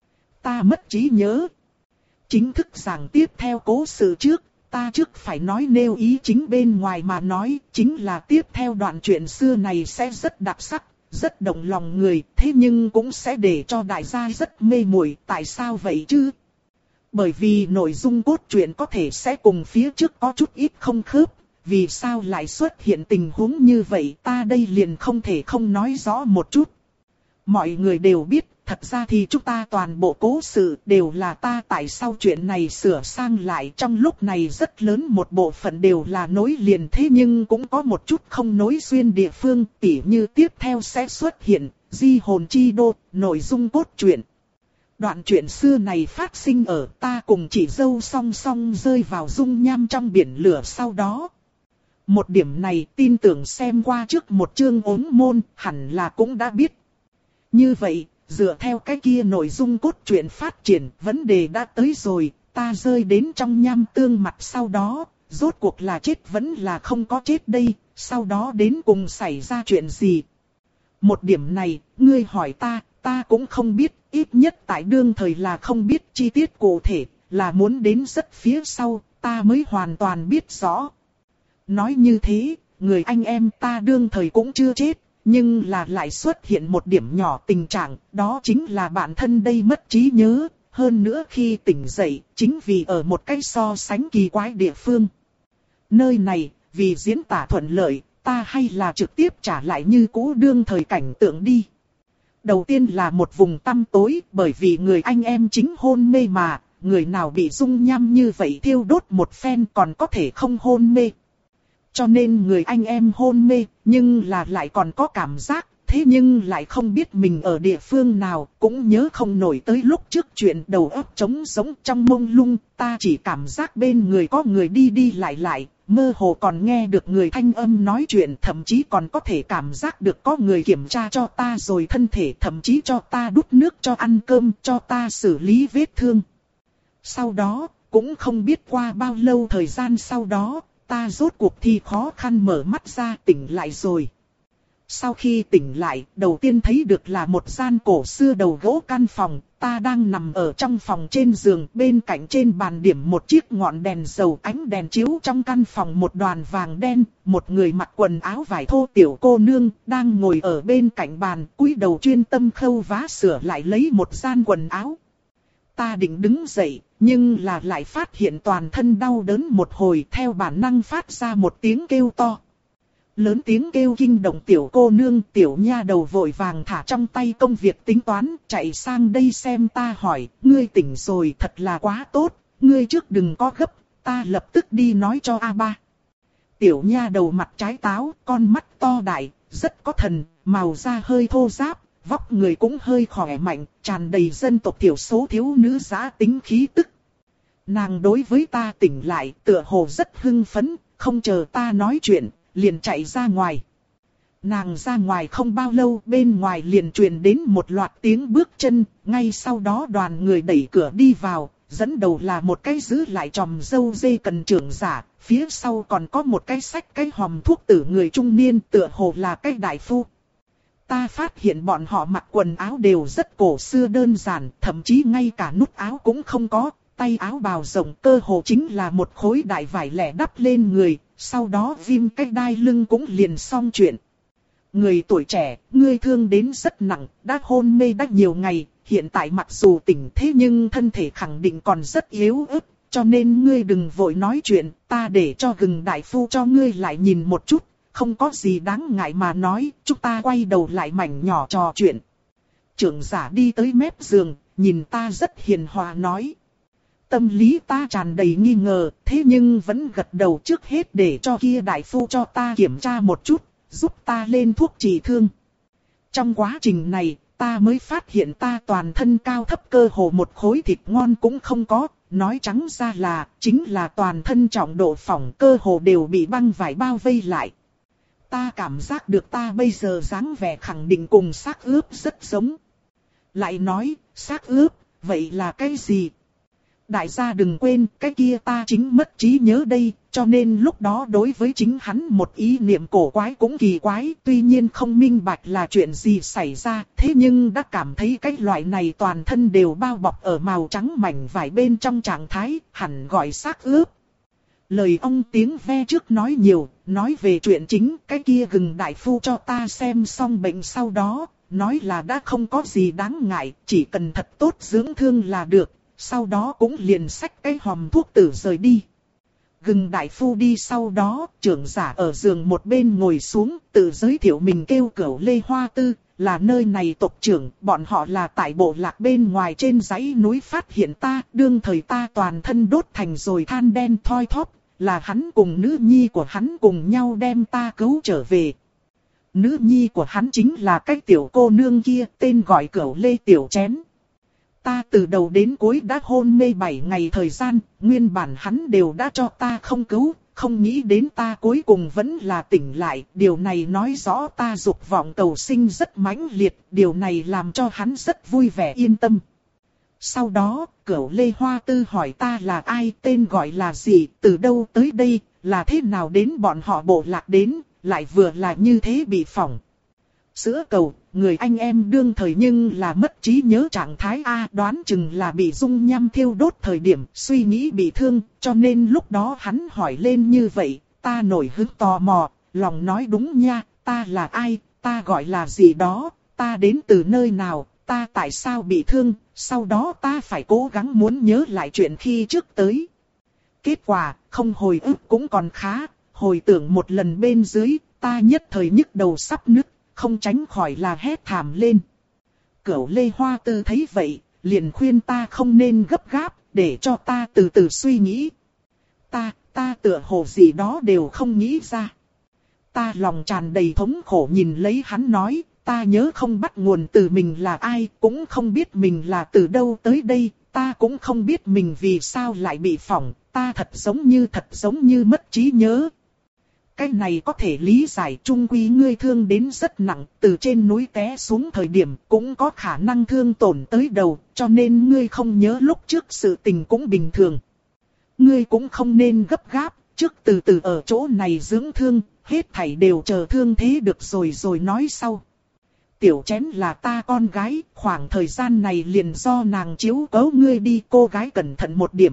Ta mất trí nhớ. Chính thức giảng tiếp theo cố sự trước, ta trước phải nói nêu ý chính bên ngoài mà nói, chính là tiếp theo đoạn chuyện xưa này sẽ rất đặc sắc, rất động lòng người, thế nhưng cũng sẽ để cho đại gia rất mê muội. Tại sao vậy chứ? Bởi vì nội dung cốt truyện có thể sẽ cùng phía trước có chút ít không khớp. Vì sao lại xuất hiện tình huống như vậy, ta đây liền không thể không nói rõ một chút. Mọi người đều biết, thật ra thì chúng ta toàn bộ cố sự đều là ta tại sao chuyện này sửa sang lại, trong lúc này rất lớn một bộ phận đều là nối liền, thế nhưng cũng có một chút không nối xuyên địa phương, tỉ như tiếp theo sẽ xuất hiện Di hồn chi đô, nội dung cốt truyện. Đoạn chuyện xưa này phát sinh ở ta cùng chị dâu song song rơi vào dung nham trong biển lửa sau đó. Một điểm này tin tưởng xem qua trước một chương ốn môn hẳn là cũng đã biết. Như vậy, dựa theo cái kia nội dung cốt truyện phát triển, vấn đề đã tới rồi, ta rơi đến trong nham tương mặt sau đó, rốt cuộc là chết vẫn là không có chết đây, sau đó đến cùng xảy ra chuyện gì. Một điểm này, ngươi hỏi ta, ta cũng không biết, ít nhất tại đương thời là không biết chi tiết cụ thể, là muốn đến rất phía sau, ta mới hoàn toàn biết rõ. Nói như thế, người anh em ta đương thời cũng chưa chết. Nhưng là lại xuất hiện một điểm nhỏ tình trạng, đó chính là bản thân đây mất trí nhớ, hơn nữa khi tỉnh dậy, chính vì ở một cái so sánh kỳ quái địa phương. Nơi này, vì diễn tả thuận lợi, ta hay là trực tiếp trả lại như cũ đương thời cảnh tượng đi. Đầu tiên là một vùng tăm tối, bởi vì người anh em chính hôn mê mà, người nào bị dung nham như vậy thiêu đốt một phen còn có thể không hôn mê. Cho nên người anh em hôn mê, nhưng là lại còn có cảm giác, thế nhưng lại không biết mình ở địa phương nào, cũng nhớ không nổi tới lúc trước chuyện đầu óc trống sống trong mông lung, ta chỉ cảm giác bên người có người đi đi lại lại, mơ hồ còn nghe được người thanh âm nói chuyện, thậm chí còn có thể cảm giác được có người kiểm tra cho ta rồi thân thể, thậm chí cho ta đút nước cho ăn cơm, cho ta xử lý vết thương. Sau đó, cũng không biết qua bao lâu thời gian sau đó, ta rốt cuộc thì khó khăn mở mắt ra tỉnh lại rồi. Sau khi tỉnh lại, đầu tiên thấy được là một gian cổ xưa đầu gỗ căn phòng, ta đang nằm ở trong phòng trên giường, bên cạnh trên bàn điểm một chiếc ngọn đèn dầu, ánh đèn chiếu trong căn phòng một đoàn vàng đen, một người mặc quần áo vải thô tiểu cô nương, đang ngồi ở bên cạnh bàn, cúi đầu chuyên tâm khâu vá sửa lại lấy một gian quần áo. ta định đứng dậy, nhưng là lại phát hiện toàn thân đau đớn một hồi, theo bản năng phát ra một tiếng kêu to. Lớn tiếng kêu kinh động tiểu cô nương, tiểu nha đầu vội vàng thả trong tay công việc tính toán, chạy sang đây xem ta, hỏi, ngươi tỉnh rồi, thật là quá tốt, ngươi trước đừng có gấp, ta lập tức đi nói cho A ba. Tiểu nha đầu mặt trái táo, con mắt to đại, rất có thần, màu da hơi thô ráp, vóc người cũng hơi khỏe mạnh, tràn đầy dân tộc thiểu số thiếu nữ giá tính khí tức. Nàng đối với ta tỉnh lại, tựa hồ rất hưng phấn, không chờ ta nói chuyện, liền chạy ra ngoài. Nàng ra ngoài không bao lâu, bên ngoài liền truyền đến một loạt tiếng bước chân, ngay sau đó đoàn người đẩy cửa đi vào, dẫn đầu là một cái giữ lại chòm râu dê cần trưởng giả, phía sau còn có một cái xách cái hòm thuốc tử người trung niên, tựa hồ là cái đại phu. Ta phát hiện bọn họ mặc quần áo đều rất cổ xưa đơn giản, thậm chí ngay cả nút áo cũng không có, tay áo bào rộng cơ hồ chính là một khối đại vải lẻ đắp lên người, sau đó ghim cái đai lưng cũng liền xong chuyện. Người tuổi trẻ, ngươi thương đến rất nặng, đã hôn mê đã nhiều ngày, hiện tại mặc dù tỉnh thế nhưng thân thể khẳng định còn rất yếu ớt, cho nên ngươi đừng vội nói chuyện, ta để cho Gừng đại phu cho ngươi lại nhìn một chút, không có gì đáng ngại mà nói, chúng ta quay đầu lại mảnh nhỏ trò chuyện. Trưởng giả đi tới mép giường, nhìn ta rất hiền hòa nói. Tâm lý ta tràn đầy nghi ngờ, thế nhưng vẫn gật đầu, trước hết để cho kia đại phu cho ta kiểm tra một chút, giúp ta lên thuốc trị thương. Trong quá trình này, ta mới phát hiện ta toàn thân cao thấp cơ hồ một khối thịt ngon cũng không có, nói trắng ra là, chính là toàn thân trọng độ phỏng cơ hồ đều bị băng vải bao vây lại. Ta cảm giác được ta bây giờ dáng vẻ khẳng định cùng xác ướp rất giống. Lại nói, xác ướp, vậy là cái gì? Đại gia đừng quên, cái kia ta chính mất trí nhớ đây, cho nên lúc đó đối với chính hắn một ý niệm cổ quái cũng kỳ quái, tuy nhiên không minh bạch là chuyện gì xảy ra, thế nhưng đã cảm thấy cái loại này toàn thân đều bao bọc ở màu trắng mảnh vải bên trong trạng thái, hẳn gọi xác ướp. Lời ông tiếng ve trước nói nhiều, nói về chuyện chính, cái kia Gừng đại phu cho ta xem xong bệnh sau đó, nói là đã không có gì đáng ngại, chỉ cần thật tốt dưỡng thương là được. Sau đó cũng liền xách cái hòm thuốc tử rời đi. Gừng đại phu đi sau đó, trưởng giả ở giường một bên ngồi xuống, tự giới thiệu mình, kêu Cửu Lê Hoa Tư, là nơi này tộc trưởng, bọn họ là tại bộ lạc bên ngoài trên dãy núi phát hiện ta, đương thời ta toàn thân đốt thành rồi than đen thoi thóp, là hắn cùng nữ nhi của hắn cùng nhau đem ta cứu trở về. Nữ nhi của hắn chính là cái tiểu cô nương kia, tên gọi Cửu Lê Tiểu Chén. Ta từ đầu đến cuối đã hôn mê bảy ngày thời gian, nguyên bản hắn đều đã cho ta không cứu, không nghĩ đến ta cuối cùng vẫn là tỉnh lại. Điều này nói rõ ta dục vọng cầu sinh rất mãnh liệt, điều này làm cho hắn rất vui vẻ yên tâm. Sau đó, Cửu Lê Hoa Tư hỏi ta là ai, tên gọi là gì, từ đâu tới đây, là thế nào đến bọn họ bộ lạc đến, lại vừa là như thế bị phỏng. Sữa cầu, người anh em đương thời nhưng là mất trí nhớ trạng thái A, đoán chừng là bị dung nham thiêu đốt thời điểm suy nghĩ bị thương, cho nên lúc đó hắn hỏi lên như vậy, ta nổi hứng tò mò, lòng nói đúng nha, ta là ai, ta gọi là gì đó, ta đến từ nơi nào, ta tại sao bị thương, sau đó ta phải cố gắng muốn nhớ lại chuyện khi trước tới. Kết quả, không hồi ức cũng còn khá, hồi tưởng một lần bên dưới, ta nhất thời nhức đầu sắp nứt. Không tránh khỏi là hét thảm lên. Cửu Lê Hoa Tư thấy vậy, liền khuyên ta không nên gấp gáp, để cho ta từ từ suy nghĩ. Ta, ta tựa hồ gì đó đều không nghĩ ra. Ta lòng tràn đầy thống khổ nhìn lấy hắn nói, ta nhớ không bắt nguồn từ mình là ai, cũng không biết mình là từ đâu tới đây, ta cũng không biết mình vì sao lại bị phỏng, ta thật giống như thật giống như mất trí nhớ. Cái này có thể lý giải, chung quy ngươi thương đến rất nặng, từ trên núi té xuống thời điểm cũng có khả năng thương tổn tới đầu, cho nên ngươi không nhớ lúc trước sự tình cũng bình thường. Ngươi cũng không nên gấp gáp, trước từ từ ở chỗ này dưỡng thương, hết thảy đều chờ thương thế được rồi rồi nói sau. Tiểu Chén là ta con gái, khoảng thời gian này liền do nàng chiếu cố ngươi đi, cô gái cẩn thận một điểm.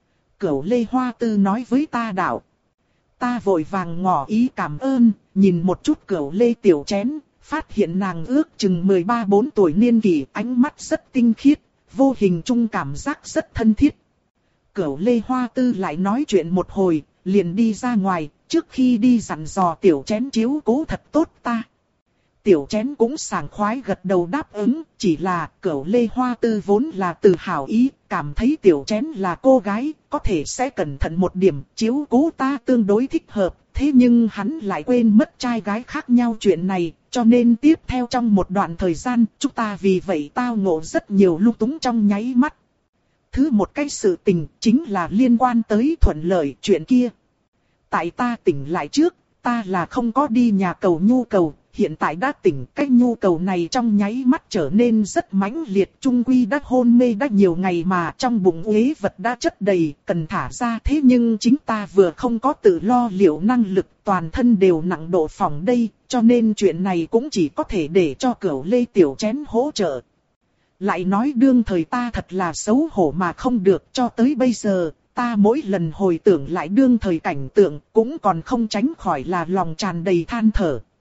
Cửu Lê Hoa Tư nói với ta đạo. Ta vội vàng ngỏ ý cảm ơn, nhìn một chút Cửu Lê Tiểu Chén, phát hiện nàng ước chừng mười ba bốn tuổi niên kỷ, ánh mắt rất tinh khiết, vô hình chung cảm giác rất thân thiết. Cửu Lê Hoa Tư lại nói chuyện một hồi, liền đi ra ngoài, trước khi đi dặn dò Tiểu Chén chiếu cố thật tốt ta. Tiểu Chén cũng sảng khoái gật đầu đáp ứng, chỉ là Cửu Lê Hoa Tư vốn là từ hảo ý, cảm thấy Tiểu Chén là cô gái, có thể sẽ cẩn thận một điểm, chiếu cố ta tương đối thích hợp. Thế nhưng hắn lại quên mất trai gái khác nhau chuyện này, cho nên tiếp theo trong một đoạn thời gian, chúng ta vì vậy tao ngộ rất nhiều lung túng trong nháy mắt. Thứ một cái sự tình chính là liên quan tới thuận lợi chuyện kia. Tại ta tỉnh lại trước, ta là không có đi nhà cầu nhu cầu, hiện tại đã tỉnh, cái nhu cầu này trong nháy mắt trở nên rất mãnh liệt, chung quy đã hôn mê đã nhiều ngày mà trong bụng uế vật đã chất đầy, cần thả ra. Thế nhưng chính ta vừa không có tự lo liệu năng lực, toàn thân đều nặng độ phòng đây, cho nên chuyện này cũng chỉ có thể để cho Cửu Lê Tiểu Chén hỗ trợ. Lại nói đương thời ta thật là xấu hổ mà không được, cho tới bây giờ, ta mỗi lần hồi tưởng lại đương thời cảnh tượng cũng còn không tránh khỏi là lòng tràn đầy than thở.